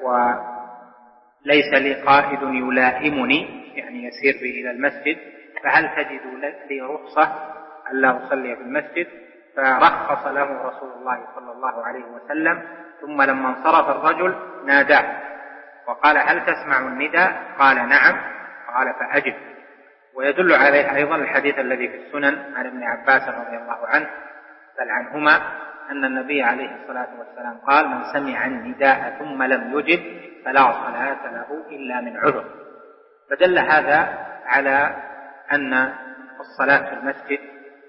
وليس لي قائد يلائمني يعني يسير بي إلى المسجد، فهل تجد لي رخصة ألا أصلي في المسجد؟ فرخص له رسول الله صلى الله عليه وسلم، ثم لما انصرف الرجل ناداه وقال هل تسمع النداء؟ قال نعم، قال فأجب. ويدل عليه أيضا الحديث الذي في السنن عن ابن عباس رضي الله عنه بل عنهما أن النبي عليه الصلاة والسلام قال من سمع النداء ثم لم يجب فلا صلاة له إلا من عذر. فدل هذا على أن الصلاة في المسجد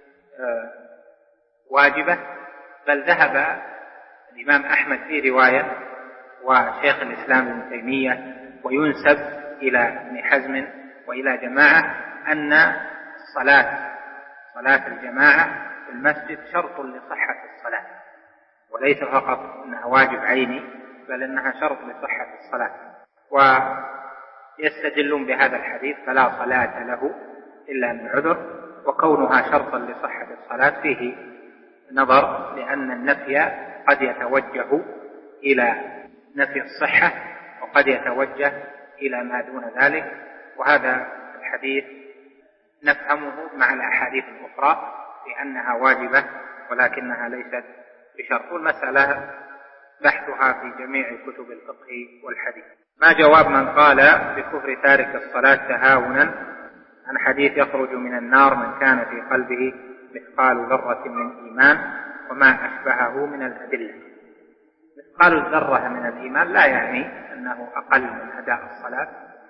واجبة، بل ذهب الإمام أحمد في رواية وشيخ الإسلام ابن تيمية وينسب إلى ابن حزم وإلى جماعة أن صلاة صلاة الجماعة في المسجد شرط لصحة الصلاة، وليس فقط أنها واجب عيني، بل أنها شرط لصحة الصلاة. ويستدلون بهذا الحديث فلا صلاة له إلا من عذر، وكونها شرطا لصحة الصلاة فيه نظر، لأن النفي قد يتوجه إلى نفي الصحة وقد يتوجه إلى ما دون ذلك، وهذا الحديث نفهمه مع الأحاديث الأخرى لأنها واجبة ولكنها ليست بشرط. والمسألة بحثها في جميع كتب الفقه والحديث. ما جواب من قال بكفر تارك الصلاة تهاونا عن حديث يخرج من النار من كان في قلبه مثقال ذرة من إيمان وما أشبهه من الأدلة؟ مثقال الذرة من الإيمان لا يعني أنه أقل من أداء الصلاة،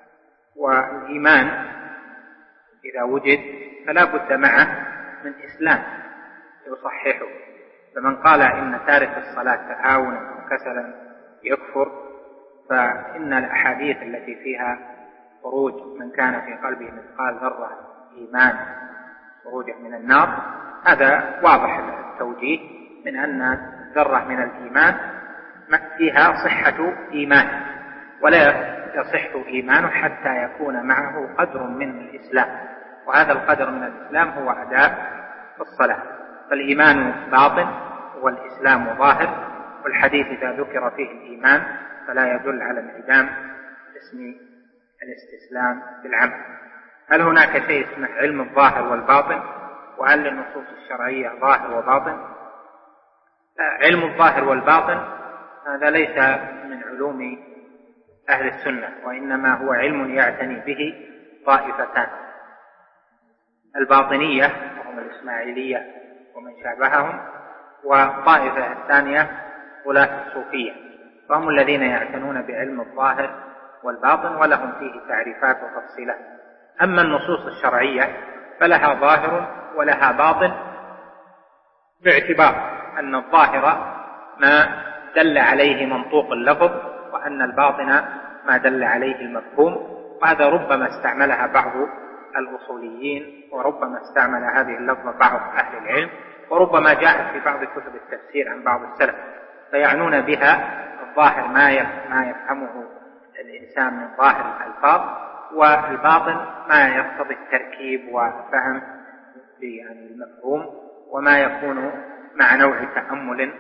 والإيمان إذا وجد فلا بد معه من إسلام يصححه. فمن قال إن تارك الصلاة تهاونا وكسلا يكفر، فإن الأحاديث التي فيها خروج من كان في قلبه مثقال ذرة إيمان خروجه من النار هذا واضح التوجيه من أن ذرة من الإيمان فيها صحة إيمان، ولا يصح إيمانه حتى يكون معه قدر من الإسلام، وهذا القدر من الإسلام هو أداء الصلاة. فالإيمان باطن والإسلام ظاهر، والحديث إذا ذكر فيه الإيمان فلا يدل على انعدام اسم الاستسلام بالعمل. هل هناك شيء اسمه علم الظاهر والباطن؟ وهل للنصوص الشرعية ظاهر وباطن؟ علم الظاهر والباطن هذا ليس من علوم أهل السنة، وإنما هو علم يعتني به طائفتان: الباطنية وهم الإسماعيلية ومن شابههم، وطائفة الثانية غلاة الصوفية، فهم الذين يعتنون بعلم الظاهر والباطن ولهم فيه تعريفات وتفصيلات. أما النصوص الشرعية فلها ظاهر ولها باطن، باعتبار أن الظاهر ما دل عليه منطوق اللفظ، وأن الباطن ما دل عليه المفهوم. وهذا ربما استعملها بعض الأصوليين، وربما استعمل هذه اللفظة بعض أهل العلم، وربما جاءت في بعض كتب التفسير عن بعض السلف، فيعنون بها الظاهر ما يفهمه الإنسان من ظاهر الألفاظ، والباطن ما يقتضي التركيب وفهم يعني المفهوم، وما يكون مع نوع تأمل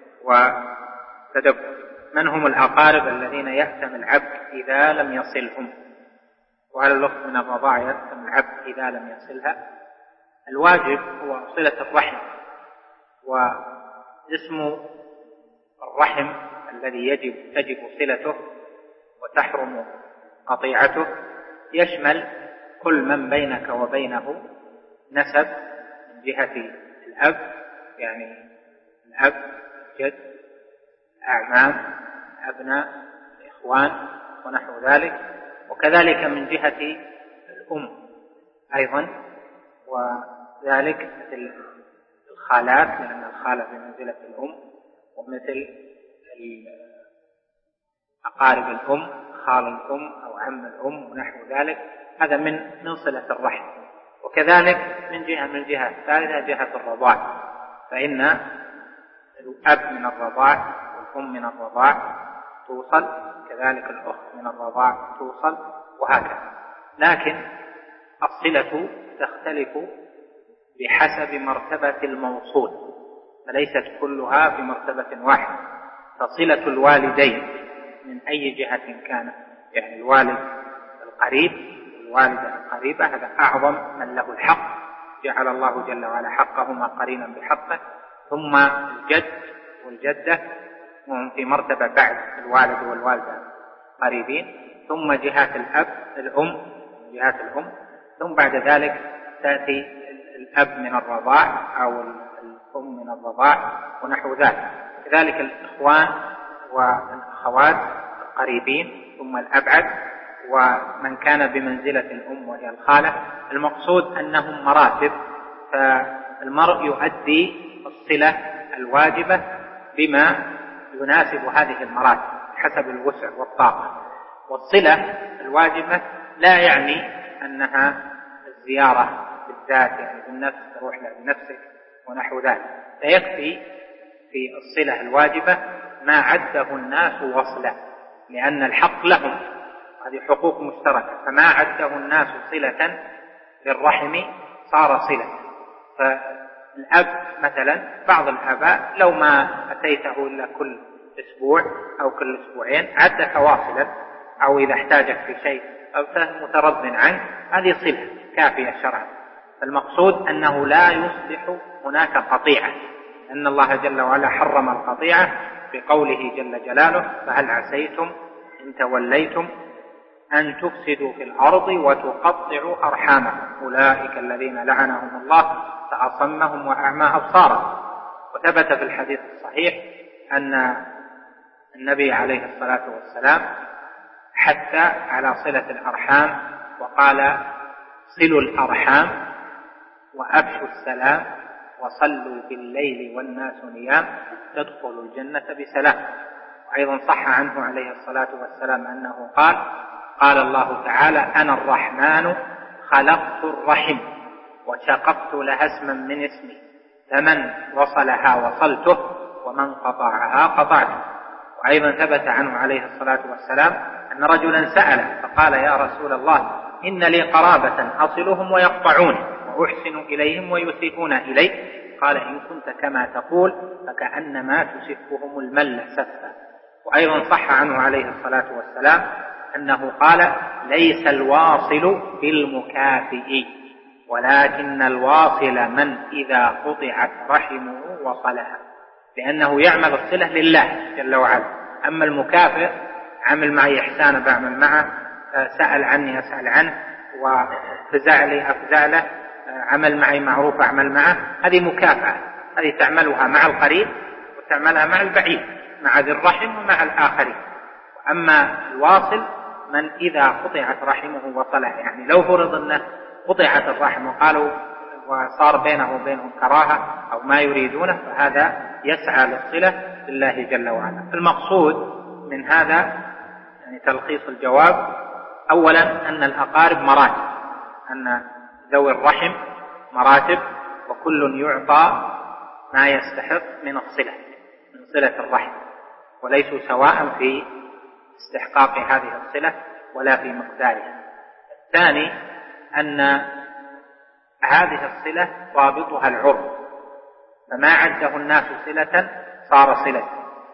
وتدبر. من هم الأقارب الذين يأثم العبد إذا لم يصلهم؟ وهل الأخت من الرضاع يأثم العبد إذا لم يصلها؟ الواجب هو صلة الرحم، واسم الرحم الذي يجب تجب صلته وتحرم قطيعته يشمل كل من بينك وبينه نسب من جهة الأب، يعني الأب، الجد، الأعمام، الأبناء، الإخوان ونحو ذلك، وكذلك من جهة الأم أيضا، وذلك مثل الخالات لأن الخالة بمنزلة الأم، ومثل أقارب الأم، خال الأم أو عم الأم ونحو ذلك، هذا من من صلة الرحم. وكذلك من جهة من الجهة الثالثة جهة الرضاع، فإن الأب من الرضاع والأم من الرضاع توصل، كذلك الأخت من الرضاع توصل، وهكذا. لكن الصلة تختلف بحسب مرتبة الموصول، فليست كلها في مرتبة واحدة. فصلة الوالدين من أي جهة كان، يعني الوالد القريب والوالدة القريبة، هذا أعظم من له الحق، جعل الله جل وعلا حقهما قرينا بحقه، ثم الجد والجدة وهم في مرتبة بعد الوالد والوالدة قريبين، ثم جهات الأب الأم جهات الأم، ثم بعد ذلك تأتي الأب من الرضاع أو الأم من الرضاع ونحو ذلك. كذلك الإخوان والأخوات القريبين، ثم الأبعد، ومن كان بمنزلة الأم وهي الخالة. المقصود أنهم مراتب، فالمرء يؤدي الصلة الواجبة بما يناسب هذه المراتب حسب الوسع والطاقة. والصلة الواجبة لا يعني أنها الزيارة بالذات، يعني بالنفس تروح لها بنفسك ونحو ذلك. فيكفي في الصلة الواجبة ما عده الناس وصلا، لأن الحق لهم، هذه حقوق مشتركة، فما عده الناس صلة للرحم صار صلة. فالأب مثلا، بعض الآباء لو ما أتيته إلا كل أسبوع أو كل أسبوعين عدك واصلا، أو إذا احتاجك في شيء أو مترض عنك، هذه صلة كافية شرعا. فالمقصود أنه لا يصبح هناك قطيعة، أن الله جل وعلا حرم القطيعة بقوله جل جلاله: فهل عسيتم إن توليتم أن تفسدوا في الأرض وتقطعوا أرحامكم أولئك الذين لعنهم الله فأصمهم وأعمى أبصارهم. وثبت في الحديث الصحيح أن النبي عليه الصلاة والسلام حث على صلة الأرحام، وقال: صلوا الأرحام وأفشوا السلام وصلوا بالليل والناس نيام تدخلوا الجنة بسلام. وأيضا صح عنه عليه الصلاة والسلام أنه قال: قال الله تعالى: أنا الرحمن خلقت الرحم وشققت لها اسما من اسمي، فمن وصلها وصلته ومن قطعها قطعته. وأيضا ثبت عنه عليه الصلاة والسلام أن رجلا سأل فقال: يا رسول الله، إن لي قرابة أصلهم ويقطعون وأحسن إليهم ويسيئون إلي. قال: إن كنت كما تقول فكأنما تسفهم المل سفا. وأيضا صح عنه عليه الصلاة والسلام أنه قال: ليس الواصل بالمكافئ ولكن الواصل من إذا قطعت رحمه وصلها، لأنه يعمل الصلة لله جل وعلا. أما المكافئ عمل معي إحسانا بعمل معه، سأل عني أسأل عنه، وفزع لي أفزع له، عمل معي معروف أعمل معه، هذه مكافأة، هذه تعملها مع القريب وتعملها مع البعيد، مع ذي الرحم ومع الآخرين. أما الواصل من إذا قطعت رحمه وصلها، يعني لو فرض أنه قطعت الرحم وقالوا وصار بينه وبينهم كراهة أو ما يريدونه، فهذا يسعى للصلة لله جل وعلا. المقصود من هذا يعني تلخيص الجواب: أولا أن الأقارب مراتب، أن ذوي الرحم مراتب، وكل يعطى ما يستحق من الصلة، من صلة الرحم، وليسوا سواء في استحقاق هذه الصلة ولا في مقدارها. الثاني أن هذه الصلة ضابطها العرف، فما عده الناس صلة صار صلة،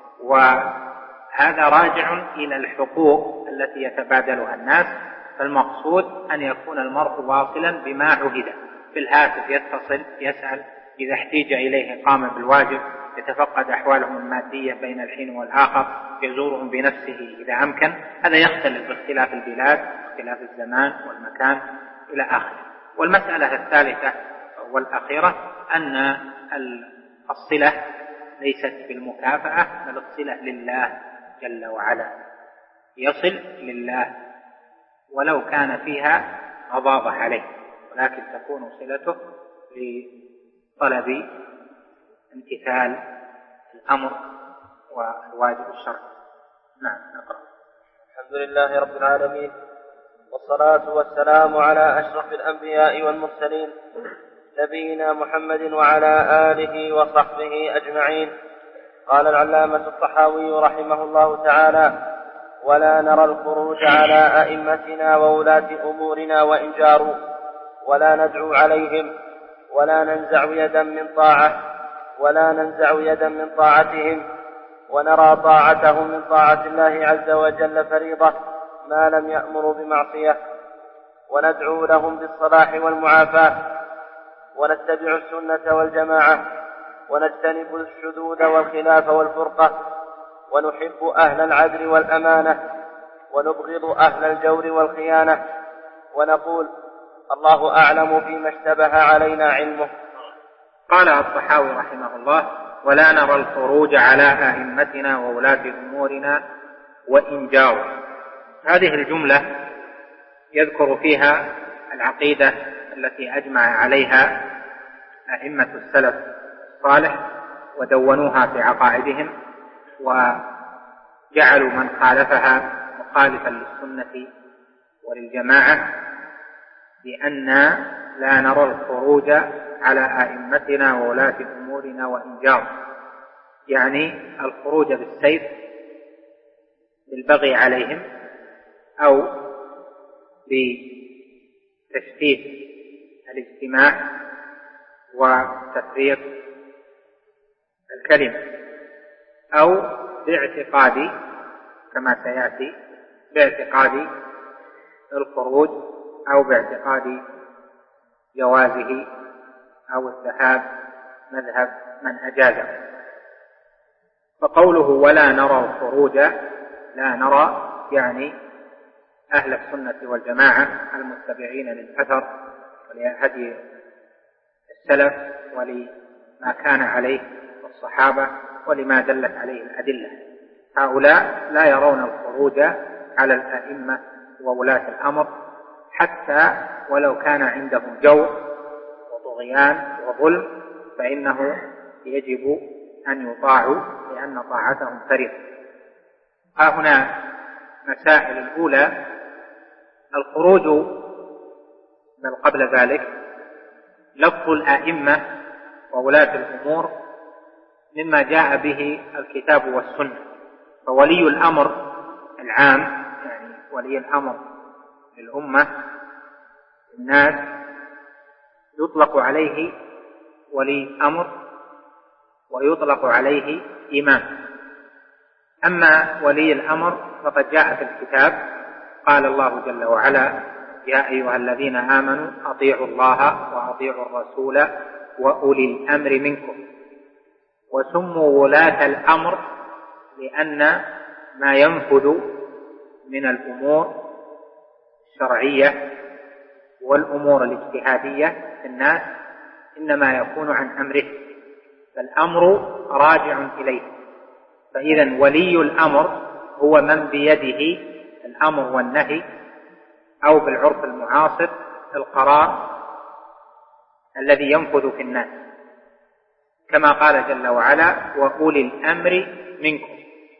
وهذا راجع إلى الحقوق التي يتبادلها الناس. فالمقصود أن يكون المرء واصلا بما عهد، في الهاتف يتصل يسأل، إذا احتيج إليه قام بالواجب، يتفقد أحوالهم المادية بين الحين والآخر، يزورهم بنفسه إذا أمكن. هذا يختلف باختلاف البلاد، باختلاف الزمان والمكان إلى آخره. والمسألة الثالثة والأخيرة أن الصلة ليست بالمكافأة، بل الصلة لله جل وعلا، يصل لله ولو كان فيها غضاضة عليه، ولكن تكون صلته لطلب امتثال الأمر والواجب الشرعي. نعم، نقرأ. الحمد لله رب العالمين، والصلاة والسلام على أشرف الأنبياء والمرسلين، نبينا محمد وعلى آله وصحبه أجمعين. قال العلامة الطحاوي رحمه الله تعالى: ولا نرى الخروج على أئمتنا وولاة أمورنا وإن جاروا، ولا ندعو عليهم، ولا ننزع يدا من طاعة ولا ننزع يدا من طاعتهم، ونرى طاعتهم من طاعة الله عز وجل فريضة ما لم يأمروا بمعصية، وندعو لهم بالصلاح والمعافاة، ونتبع السنة والجماعة، ونجتنب الشذوذ والخلاف والفرقة، ونحب أهل العدل والأمانة، ونبغض أهل الجور والخيانة، ونقول: الله أعلم فيما اشتبه علينا علمه. قال الطحاوي رحمه الله: ولا نرى الخروج على أئمتنا وولاة أمورنا وإن جاروا. هذه الجملة يذكر فيها العقيدة التي أجمع عليها أئمة السلف الصالح ودونوها في عقائدهم، وجعلوا من خالفها مخالفا للسنة وللجماعة، بأن لا نرى الخروج على أئمتنا وولاة أمورنا وإن جاروا، يعني الخروج بالسيف بالبغي عليهم أو بتشتيت الاجتماع وتفريق الكلمة، أو باعتقاد كما سيأتي باعتقاد الخروج أو باعتقاد جوازه أو الذهاب مذهب من أجازه. فقوله ولا نرى الخروج، لا نرى يعني أهل السنة والجماعة المتبعين للأثر ولهدي السلف ولما كان عليه الصحابة ولما دلت عليه الأدلة، هؤلاء لا يرون الخروج على الأئمة وولاة الأمر حتى ولو كان عندهم جور وطغيان وظلم، فإنه يجب أن يطاعوا لأن طاعتهم فريضة. ها هنا مسائل. الأولى الخروج، بل قبل ذلك لفظ الأئمة وولاة الأمور مما جاء به الكتاب والسنة، فولي الأمر العام يعني ولي الأمر للأمة الناس يطلق عليه ولي أمر ويطلق عليه إمام. أما ولي الأمر فقد جاء في الكتاب قال الله جل وعلا يا أيها الذين آمنوا أطيعوا الله وأطيعوا الرسول وأولي الأمر منكم، وسموا ولاة الأمر لأن ما ينفذ من الأمور الشرعية والأمور الاجتهادية في الناس إنما يكون عن أمره، فالأمر راجع إليه. فإذا ولي الأمر هو من بيده الأمر والنهي، أو بالعرف المعاصر القرار الذي ينفذ في الناس، كما قال جل وعلا وأولي الأمر منكم.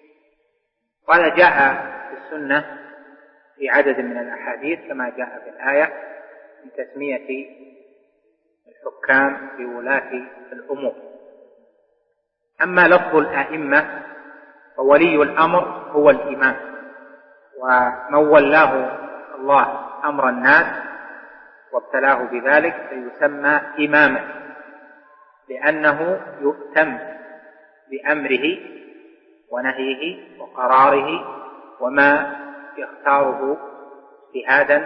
وهذا جاء في السنة في عدد من الأحاديث كما جاء في الآية من تسمية الحكام بولاة الأمور. أما لفظ الأئمة فولي الأمر هو الإمام، ومن ولاه الله أمر الناس وابتلاه بذلك فيسمى إماما، لأنه يؤتم بأمره ونهيه وقراره وما يختاره اجتهادا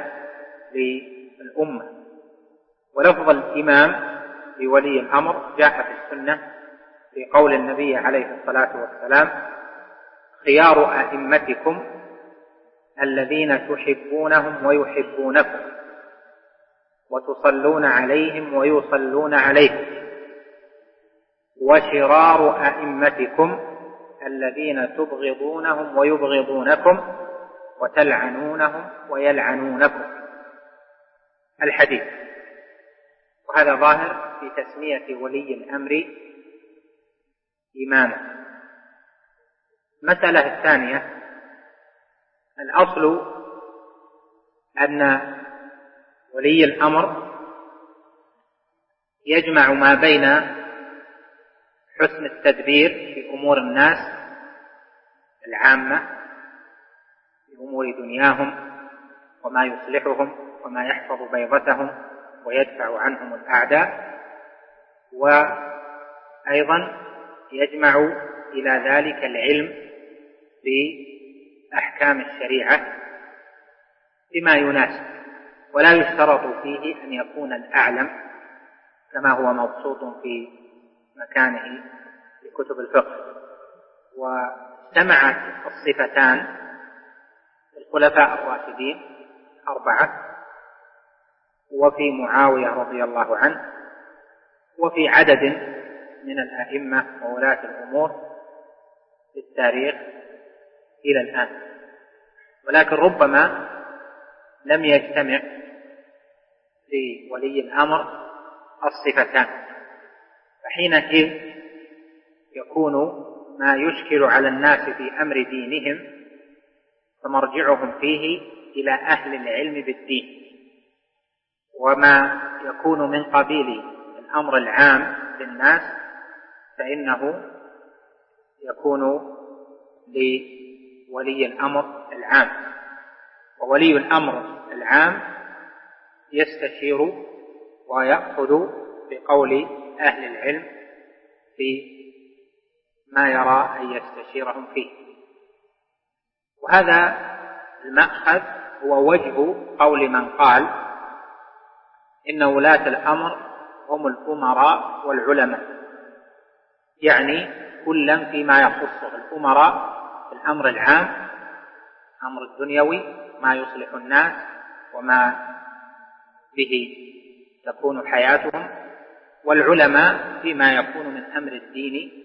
للأمة. ولفظ الإمام لولي الأمر جاء في السنة في قول النبي عليه الصلاة والسلام خيار أئمتكم الذين تحبونهم ويحبونكم وتصلون عليهم ويصلون عليكم، وشرار أئمتكم الذين تبغضونهم ويبغضونكم وتلعنونهم ويلعنونكم. الحديث. وهذا ظاهر في تسمية ولي الأمر إماما. المسألة الثانية الأصل أن ولي الأمر يجمع ما بين حسن التدبير في أمور الناس العامة في أمور دنياهم وما يصلحهم وما يحفظ بيضتهم ويدفع عنهم الأعداء، وأيضا يجمع إلى ذلك العلم بأحكام الشريعة بما يناسب، ولا يشترط فيه أن يكون الأعلم كما هو مبسوط في مكانه في كتب الفقه. واجتمعت الصفتان الخلفاء الراشدين أربعة، وفي معاوية رضي الله عنه، وفي عدد من الأئمة وولاة الأمور في التاريخ إلى الآن، ولكن ربما لم يجتمع في ولي الأمر الصفتان، فحينئذ يكون ما يشكل على الناس في أمر دينهم فمرجعهم فيه إلى أهل العلم بالدين، وما يكون من قبيل الأمر العام للناس فإنه يكون لولي الأمر العام، وولي الأمر العام يستشير ويأخذ بقول أهل العلم في ما يرى أن يستشيرهم فيه. وهذا المأخذ هو وجه قول من قال إن ولاة الأمر هم الأمراء والعلماء، يعني كلا فيما يخصه. الأمراء في الأمر العام، أمر الدنيوي ما يصلح الناس وما به تكون حياتهم، والعلماء فيما يكون من أمر الدين